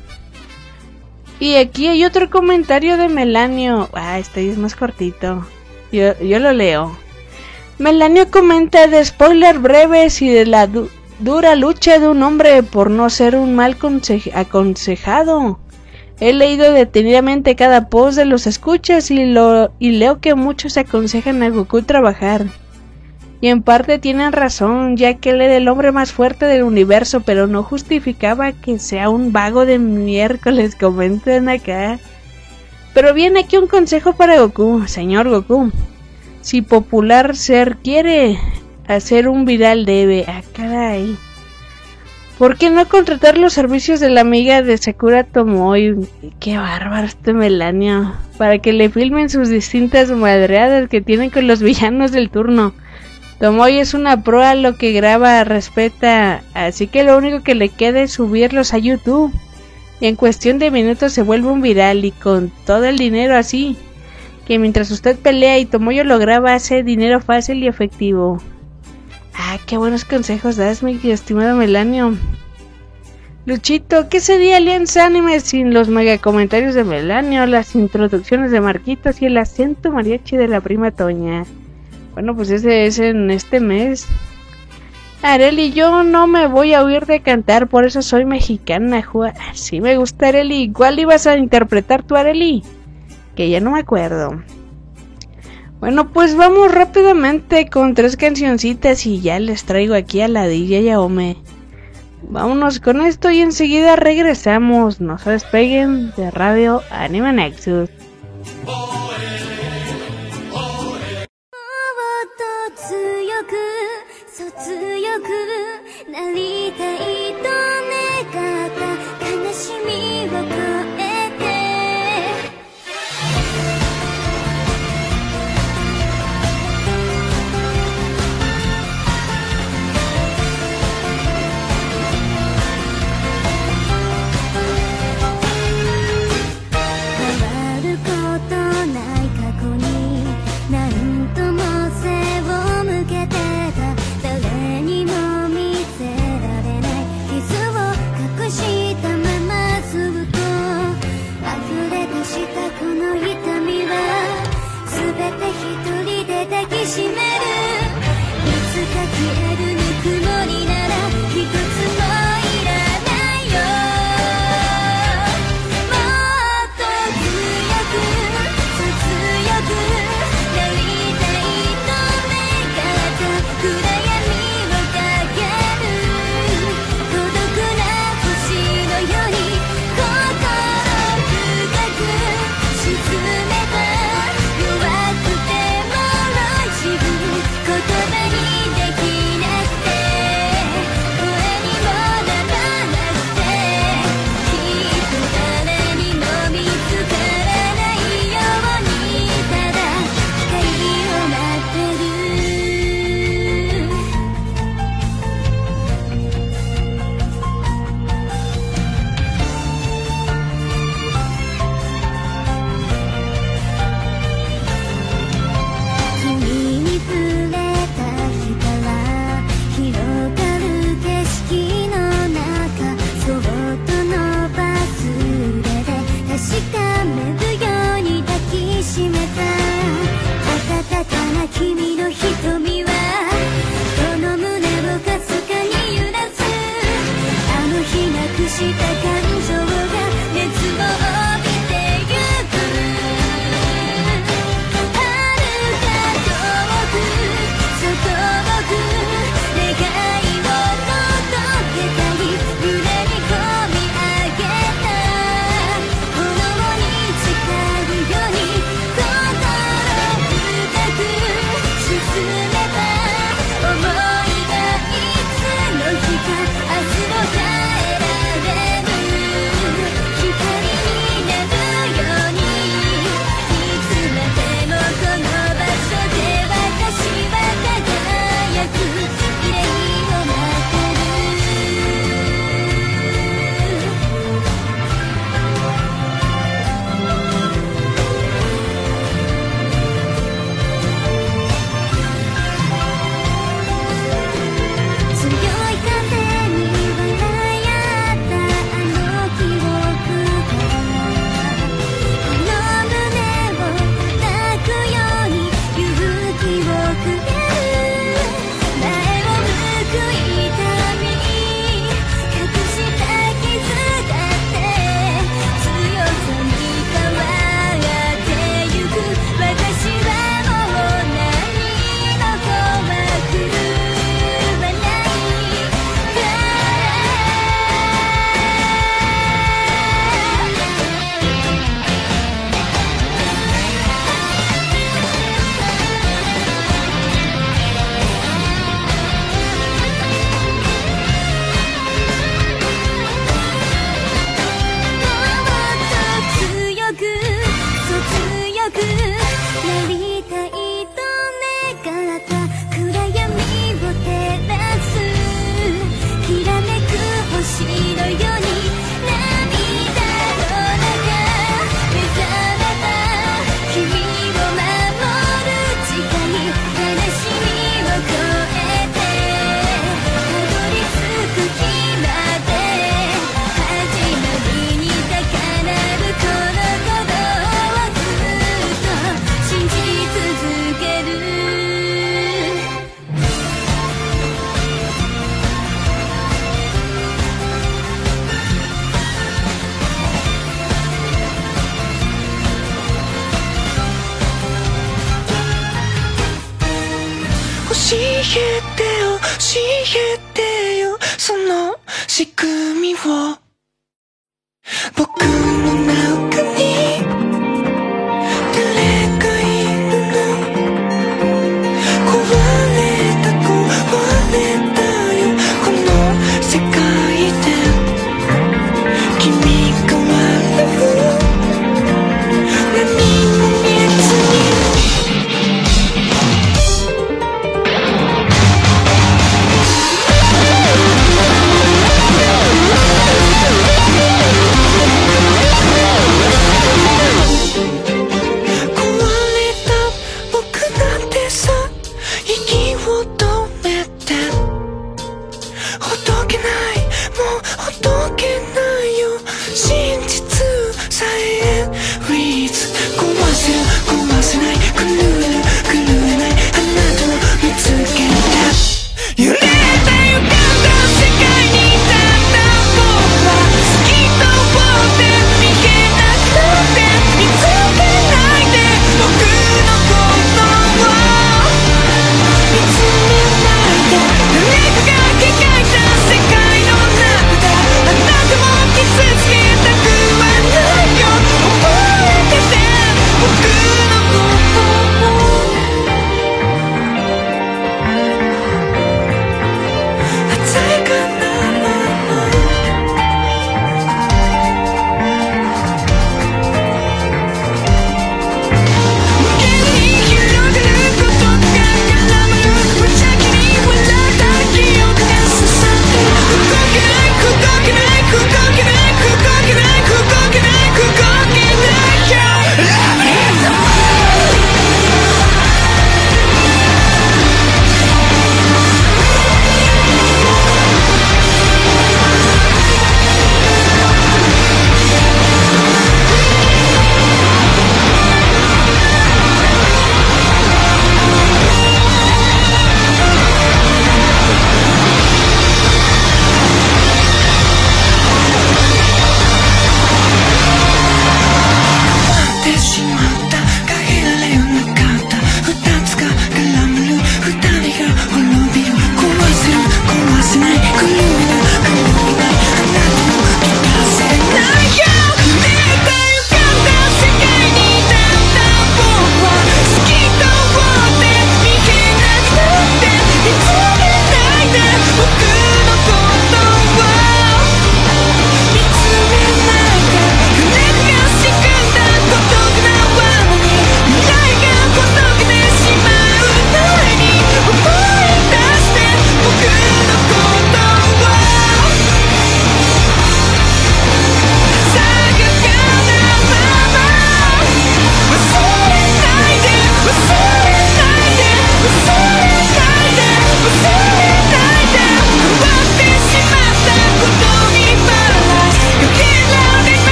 Y aquí hay otro comentario de Melanio. Ah, este es más cortito, yo, yo lo leo. Melanio comenta: de spoiler breves y de la du dura lucha de un hombre por no ser un mal aconsejado. He leído detenidamente cada post de los escuchas y, lo, y leo que muchos aconsejan a Goku trabajar. Y en parte tienen razón, ya que él era el hombre más fuerte del universo, pero no justificaba que sea un vago de miércoles, comentan acá. Pero viene aquí un consejo para Goku, señor Goku. Si popular ser quiere, hacer un viral debe. Ah, caray. ¿Por qué no contratar los servicios de la amiga de Sakura Tomoe? Qué bárbaro este Melanio. Para que le filmen sus distintas madreadas que tienen con los villanos del turno. Tomoe es una pro a lo que graba, respeta, así que lo único que le queda es subirlos a YouTube. Y en cuestión de minutos se vuelve un viral, y con todo el dinero así, que mientras usted pelea y Tomoe lo graba, hace dinero fácil y efectivo. Ah, qué buenos consejos das, mi estimado Melanio. Luchito: ¿qué sería Alianza Anime sin los mega comentarios de Melanio, las introducciones de Marquitos y el acento mariachi de la prima Toña? Bueno, pues ese es en este mes. Areli: yo no me voy a huir de cantar, por eso soy mexicana. Sí me gusta, Areli. ¿Cuál ibas a interpretar tú, Areli? Que ya no me acuerdo. Bueno, pues vamos rápidamente con tres cancioncitas y ya les traigo aquí a la D J Ome. Vámonos con esto y enseguida regresamos. No se despeguen de Radio Anime Nexus. 君の瞳はこの胸をかすかに揺らすあの日なくした感情が熱を帯びてゆく遥か遠くそこ僕願いを届けたい胸に込み上げた炎に誓うように心深く沈めば想いがいつの日か明日を変えられる光になるようにいつまでもこの場所で私は輝く未来を待ってる強い風に笑い合ったあの記憶がこの胸を抱くように勇気をくれる前を向く痛み隠した傷だって強さに変わってゆく私はもう何の怖くはない強くそう強くなりたいと願った暗闇を照らすきらめく星のように涙の中目覚めた君を守る誓い悲しみを越えてたどり着く日まで始まりに高鳴るこの鼓動をずっと信じ続ける教えてよ教えてよその仕組みを僕の中に誰がいるの壊れた壊れたよこの世界で君が笑う何も見えずに 「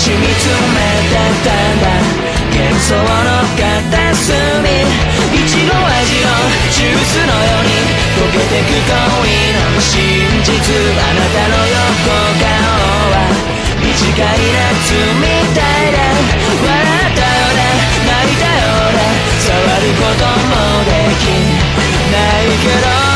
し見つめてたんだ幻想の片隅いちご味のジュースのように溶けてく恋の真実あなたの横顔は短い夏みたいだ笑ったような泣いたような触ることもできないけど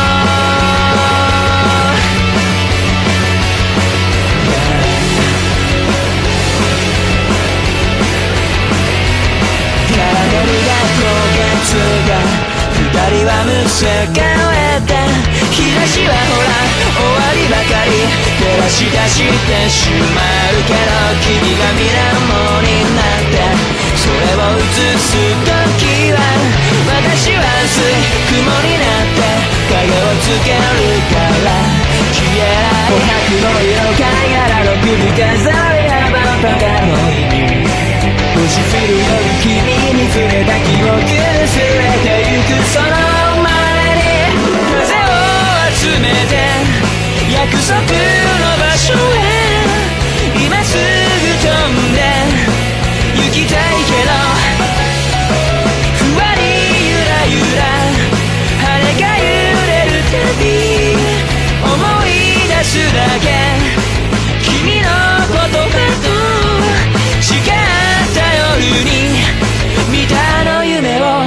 二人はむせかえた日差しはほら終わりばかり照らし出してしまうけど君が水面になってそれを映す時は私は薄い雲になって影をつけるから消えない琥珀の色貝殻の首飾りあばたがの意味星降る夜君に触れた記憶薄れてゆくその前に風を集めて約束の場所へ今すぐ飛んで行きたいけどふわりゆらゆら羽が揺れるたび思い出すだけ君の言葉と誓った夜に見たあの夢を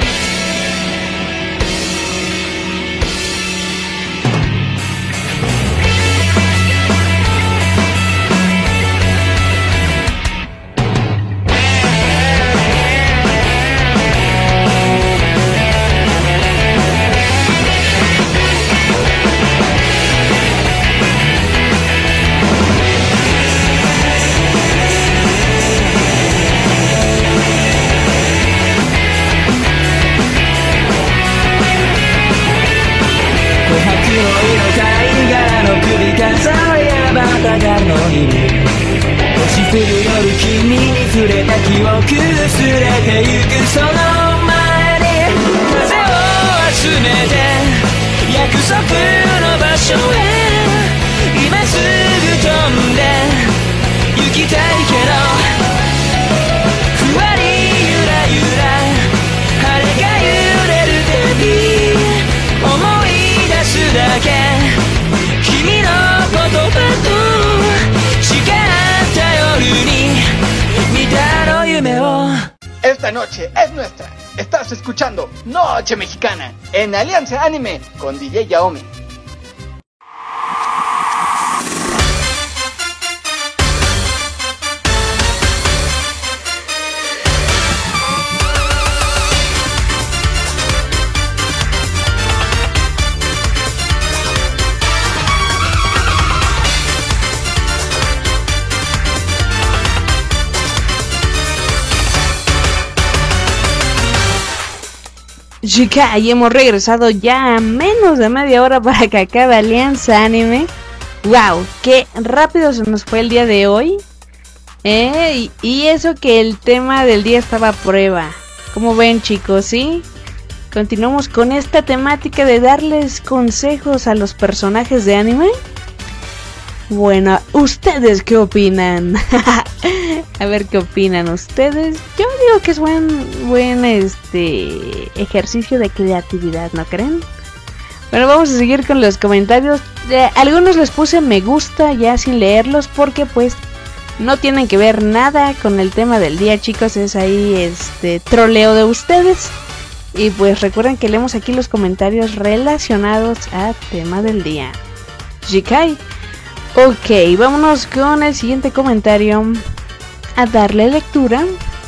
星降る夜君に触れた記憶薄れてゆくその前に風を集めて約束の場所へ今すぐ飛んで行きたいけどふわりゆらゆら羽が揺れるたび思い出すだけ君の言葉と Esta noche es nuestra. Estás escuchando Noche Mexicana en Alianza Anime con D J Yaomi. Chica, y hemos regresado ya a menos de media hora para que acabe Alianza Anime. Wow, qué rápido se nos fue el día de hoy. Eh, y, y eso que el tema del día estaba a prueba. ¿Cómo ven, chicos? ¿Sí? Continuamos con esta temática de darles consejos a los personajes de anime. Bueno, ¿ustedes qué opinan? A ver qué opinan ustedes. Yo digo que es buen, buen este ejercicio de creatividad, ¿no creen? Bueno, vamos a seguir con los comentarios. Eh, algunos les puse me gusta ya sin leerlos porque pues no tienen que ver nada con el tema del día, chicos. Es ahí este troleo de ustedes. Y pues recuerden que leemos aquí los comentarios relacionados al tema del día. Jikai. Ok, vámonos con el siguiente comentario a darle lectura.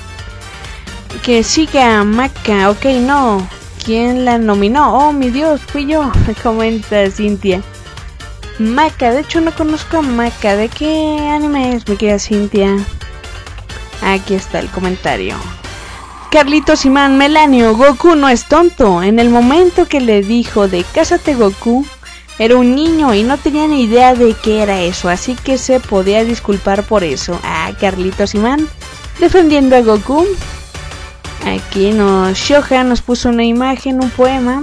Que siga Maca. Ok, no. ¿Quién la nominó? Oh, mi Dios, fui yo. Comenta Cintia. Maca, de hecho no conozco a Maca. ¿De qué anime es, mi querida Cintia? Aquí está el comentario. Carlitos Imán Melanio, Goku no es tonto. En el momento que le dijo de cásate Goku, era un niño y no tenía ni idea de qué era eso, así que se podía disculpar por eso. Ah, Carlitos Imán, defendiendo a Goku. Aquí nos Shoja nos puso una imagen, un poema.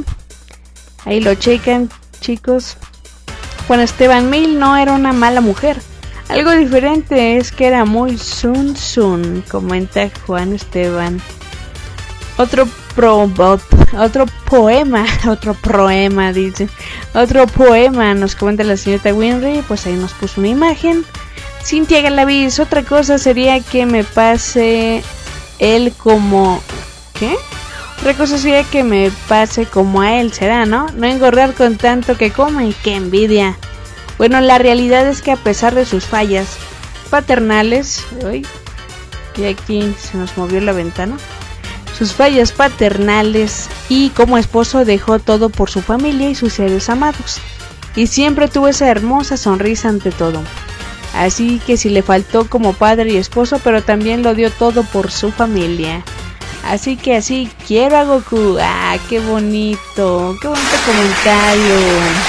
Ahí lo checan, chicos. Juan Esteban Mil no era una mala mujer. Algo diferente es que era muy Sun Sun, comenta Juan Esteban. Otro pro, otro poema, otro poema dice, otro poema nos comenta la señorita Winry, pues ahí nos puso una imagen. Cintia Galaviz, otra cosa sería que me pase él como, ¿qué? Otra cosa sería que me pase como a él, será, ¿no? No engordar con tanto que come, qué envidia. Bueno, la realidad es que a pesar de sus fallas paternales, uy, y aquí se nos movió la ventana, sus fallas paternales y como esposo dejó todo por su familia y sus seres amados. Y siempre tuvo esa hermosa sonrisa ante todo. Así que si le faltó como padre y esposo, pero también lo dio todo por su familia. Así que así quiero a Goku. Ah, qué bonito, qué bonito comentario.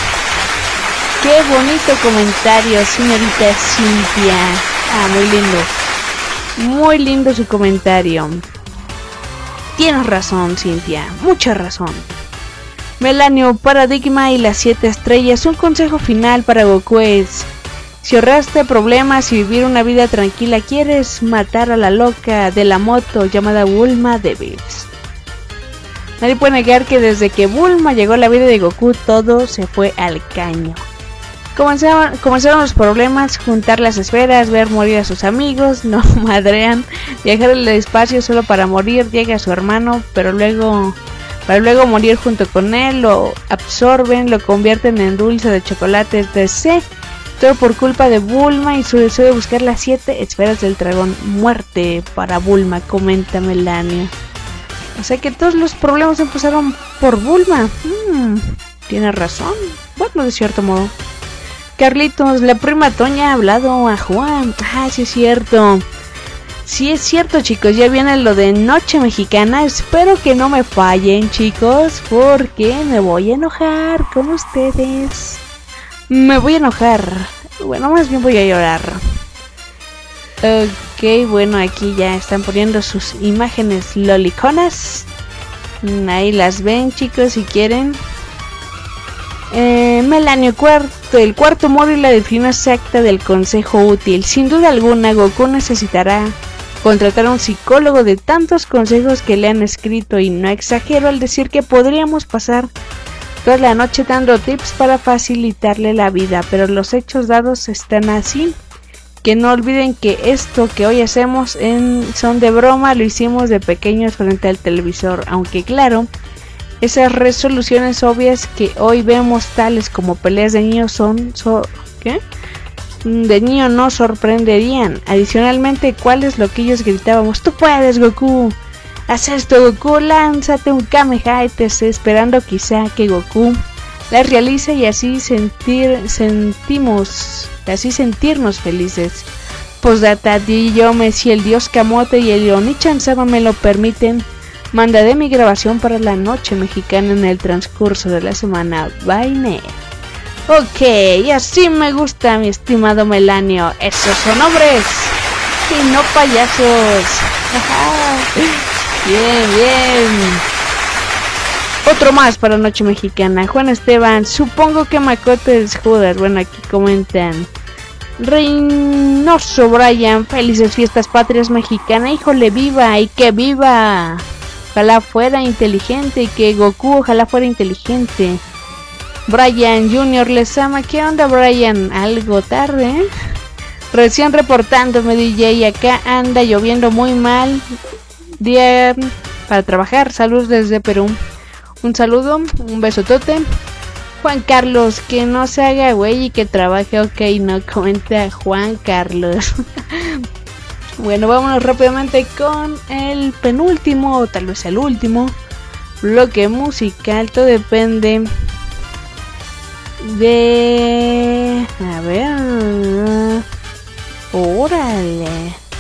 Qué bonito comentario, señorita Cintia. Ah, muy lindo. Muy lindo su comentario. Tienes razón, Cintia. Mucha razón. Melanio, Paradigma y las siete estrellas. Un consejo final para Goku es: si ahorraste problemas y vivir una vida tranquila, quieres matar a la loca de la moto llamada Bulma Devils. Nadie puede negar que desde que Bulma llegó a la vida de Goku, todo se fue al caño. Comenzaron, comenzaron los problemas, juntar las esferas, ver morir a sus amigos, no madrean, viajar al espacio solo para morir, llega su hermano, pero luego, para luego morir junto con él, lo absorben, lo convierten en dulce de chocolate, etcétera. Todo por culpa de Bulma y su deseo de buscar las siete esferas del dragón. Muerte para Bulma, comenta Melanio. O sea que todos los problemas empezaron por Bulma. Hmm, tiene razón. Bueno, de cierto modo. Carlitos, la prima Toña ha hablado a Juan. Ah, sí es cierto. Sí es cierto, chicos. Ya viene lo de Noche Mexicana. Espero que no me fallen, chicos, porque me voy a enojar con ustedes. Me voy a enojar. Bueno, más bien voy a llorar. Ok, bueno, aquí ya están poniendo sus imágenes loliconas. Ahí las ven, chicos, si quieren. Eh, Melanio, cuarto, el cuarto modo y la definición exacta del consejo útil. Sin duda alguna, Goku necesitará contratar a un psicólogo de tantos consejos que le han escrito, y no exagero al decir que podríamos pasar toda la noche dando tips para facilitarle la vida, pero los hechos dados están así. Que no olviden que esto que hoy hacemos en son de broma, lo hicimos de pequeños frente al televisor, aunque claro, esas resoluciones obvias que hoy vemos, tales como peleas de niños, son, so, ¿qué? De niño no sorprenderían. Adicionalmente, ¿cuál es lo que ellos gritábamos? ¡Tú puedes, Goku! Haz esto, Goku, lánzate un Kamehameha, etcétera, esperando quizá que Goku la realice y así sentir, sentimos, así sentirnos felices. Postdata, yo me si el dios Kamote y el Onichan Sama me lo permiten, mandaré mi grabación para la Noche Mexicana en el transcurso de la semana. Vaine. Ok, así me gusta, mi estimado Melanio. Esos son hombres y no payasos. Bien, bien. Otro más para Noche Mexicana. Juan Esteban, supongo que Makoto es Judas. Bueno, aquí comentan. Reynoso Brian, felices fiestas patrias mexicanas. Híjole, viva y que viva. Ojalá fuera inteligente y que Goku ojalá fuera inteligente. Brian Junior les ama. ¿Qué onda, Brian? Algo tarde, ¿eh? Recién reportándome, D J. Acá anda lloviendo muy mal. Día para trabajar. Saludos desde Perú. Un saludo, un besotote. Juan Carlos, que no se haga güey y que trabaje. Ok, no, comenta Juan Carlos. Bueno, vámonos rápidamente con el penúltimo, o tal vez el último bloque musical. Todo depende de... A ver... Órale.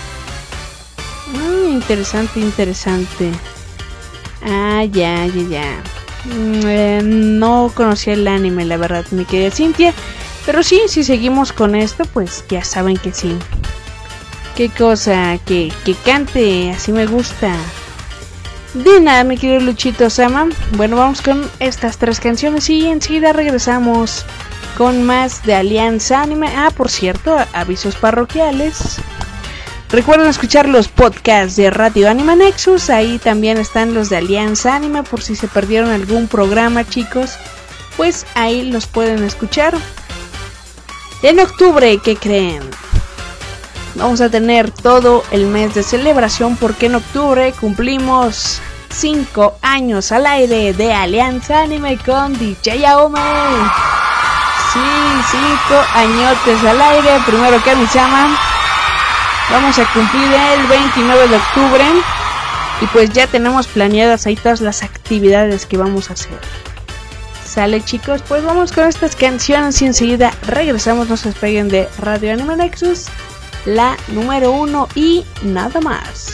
Mm, interesante, interesante. Ah, ya, ya, ya. Mm, eh, no conocía el anime, la verdad, mi querida Cintia. Pero sí, si seguimos con esto, pues ya saben que sí. Qué cosa, que, que cante, así me gusta. De nada, mi querido Luchito Sama. Bueno, vamos con estas tres canciones y enseguida regresamos con más de Alianza Anime. Ah, por cierto, avisos parroquiales. Recuerden escuchar los podcasts de Radio Anime Nexus. Ahí también están los de Alianza Anime. Por si se perdieron algún programa, chicos, pues ahí los pueden escuchar. En octubre, ¿qué creen? Vamos a tener todo el mes de celebración porque en octubre cumplimos cinco años al aire de Alianza Anime con D J Aome. Sí, cinco añotes al aire. Primero que me llaman. Vamos a cumplir el veintinueve de octubre. Y pues ya tenemos planeadas ahí todas las actividades que vamos a hacer. Sale, chicos, pues vamos con estas canciones y enseguida regresamos. No se despeguen de Radio Anime Nexus, la número uno y nada más.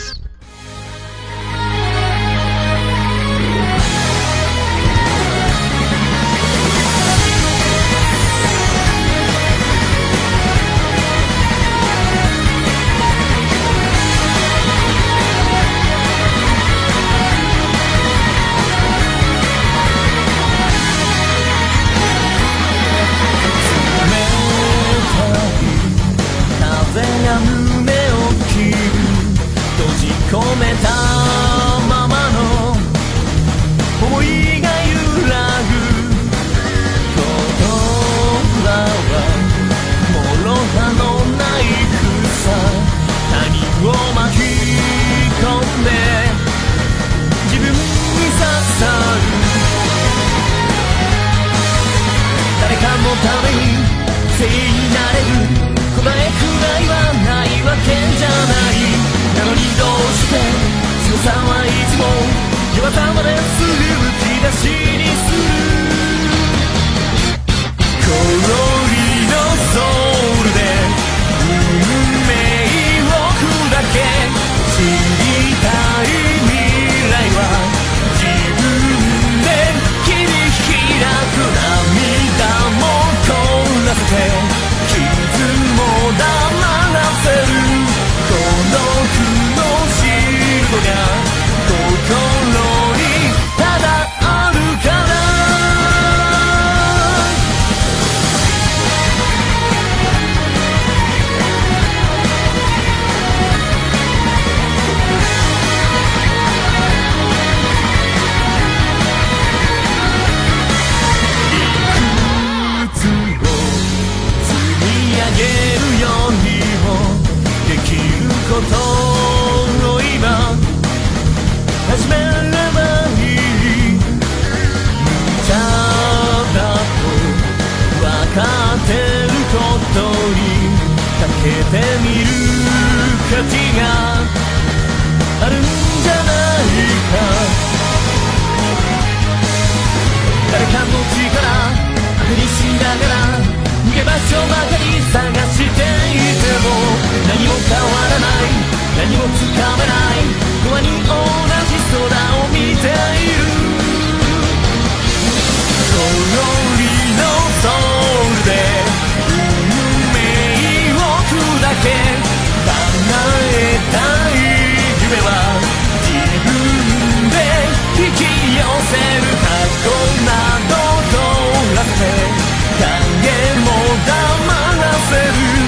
込めたままの思いが揺らぐ言葉は諸刃のナイフさ他人を巻き込んで自分に刺さる誰かのために正義になれる答えくらいはないわけじゃないなのにどうして強さはいつも弱さまですぐむき出しにするコロリのソウルで運命を砕け知りたい未来は自分で切り開く涙も凍らせて傷も黙らせる孤独のシールドが心にただあるからいくつを積み上げるよりもできることを今始めればいい無茶だと分かってることにかけてみる価値があるんじゃないか誰かの力当てにしながら逃げ場所ばかり探していても何も変わらない何もつかめない永遠に同じ空を見ているコロリのソウルで運命を砕け叶えたい夢は自分で引き寄せる過去など通らせて影も黙らせる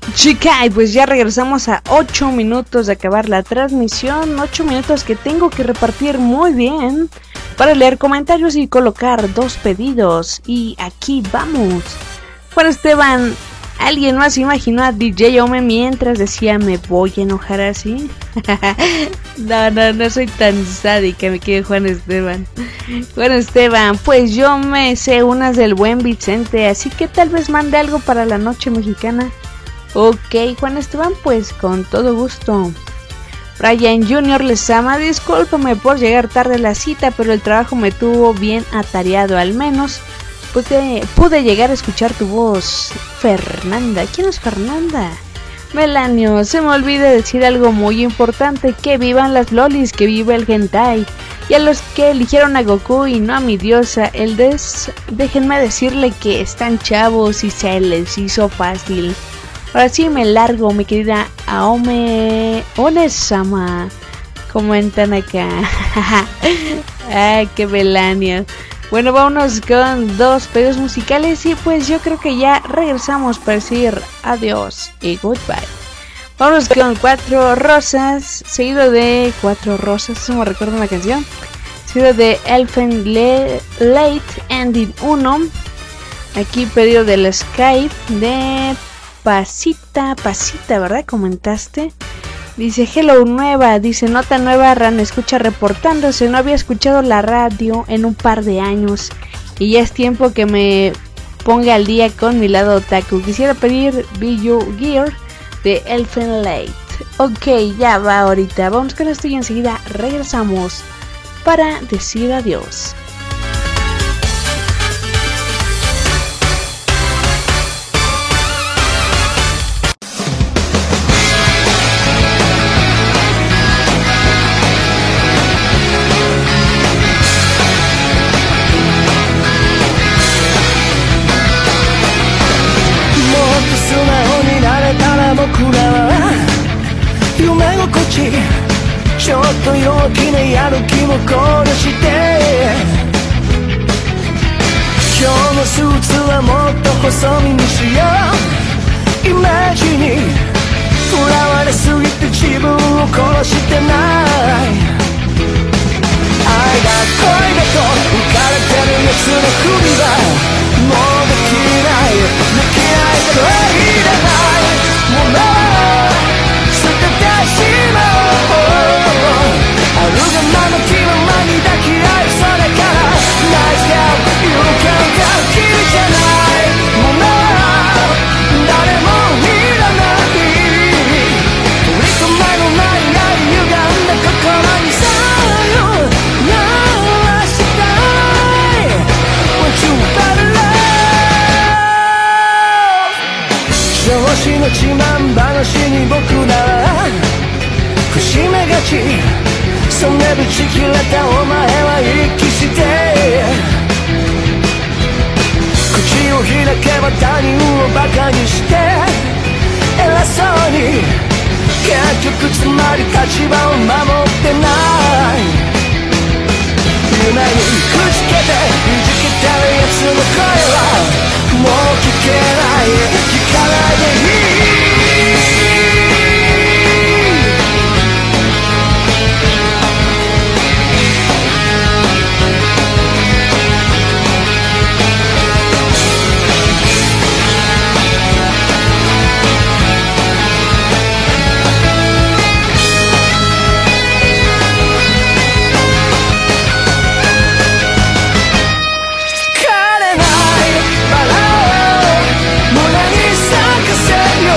Chica, y pues ya regresamos a ocho minutos de acabar la transmisión. ocho minutos que tengo que repartir muy bien para leer comentarios y colocar dos pedidos. Y aquí vamos. Juan Esteban, ¿alguien más imaginó a D J Ome mientras decía me voy a enojar así? No, no, no soy tan sádica, me quedo Juan Esteban. Juan Esteban, pues yo me sé unas del buen Vicente, así que tal vez mande algo para la noche mexicana. Ok, Juan Esteban, pues con todo gusto. Brian junior Lezama, discúlpame por llegar tarde a la cita, pero el trabajo me tuvo bien atareado. Al menos pude, pude llegar a escuchar tu voz. Fernanda, ¿quién es Fernanda? Melanio, se me olvida decir algo muy importante, que vivan las lolis, que viva el hentai. Y a los que eligieron a Goku y no a mi diosa, el des... déjenme decirle que están chavos y se les hizo fácil. Ahora sí me largo, mi querida Aome Onesama. Comentan acá. Ay, qué Melanio. Bueno, vámonos con dos pedidos musicales y pues yo creo que ya regresamos para decir adiós y goodbye. Vámonos con Cuatro Rosas, seguido de Cuatro Rosas, eso me recuerda una canción. Seguido de Elfen Le Late Ending uno. Aquí pedido del Skype de Pasita, Pasita, ¿verdad? Comentaste. Dice, hello nueva, dice, nota nueva, Ran escucha reportándose, no había escuchado la radio en un par de años y ya es tiempo que me ponga al día con mi lado otaku. Quisiera pedir Be Your Gear de Elfen Light. Ok, ya va ahorita, vamos con esto y enseguida regresamos para decir adiós. ちょっと弱気なやる気もこなして今日のスーツはもっと細身にしようイメージにとらわれすぎて自分を殺してない愛だ恋だと浮かれてるやつの首はもうできないできないけどいらないもの捨ててしまおうあるがまま気ままに抱き合いそれから Nice girl You can tell 君じゃないもの誰もいらない取り留めのない愛歪んだ心にさよならしたい What you better love 調子の自慢話に僕ら節目がちそんなぶち切れたお前は息して口を開けば他人をバカにして偉そうに結局つまり立場を守ってない夢にくじけていじけてるやつの声はもう聞けない聞かないでいい「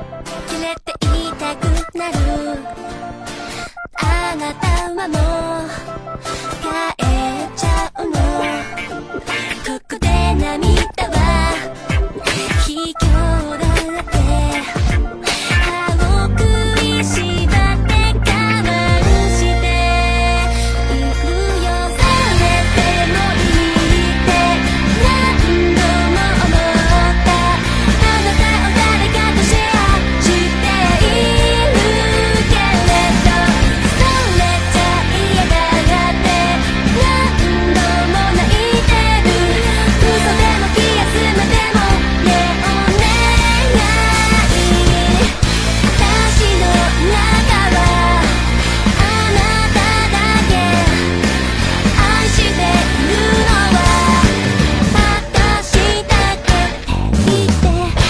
切れて言いたくなるあなたはもう帰っちゃうのここで涙は卑怯だって歯を食いしばって我慢していくよされてもいいって何度も思ったあなたを誰かとシェアしているけれどそれじゃ嫌がって何度も泣いてる嘘でも気休めでもねお願い私の中はあなただけ愛してるのは私だけって言って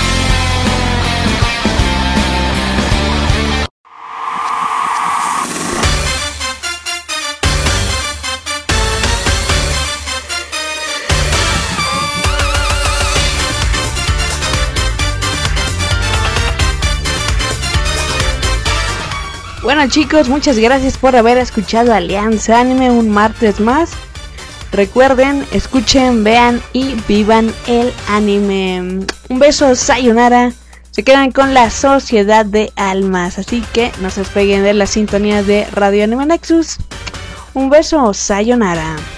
Bueno chicos, muchas gracias por haber escuchado Alianza Anime un martes más. Recuerden, escuchen, vean y vivan el anime. Un beso, sayonara. Se quedan con la Sociedad de Almas, así que no se despeguen de la sintonía de Radio Anime Nexus. Un beso, sayonara.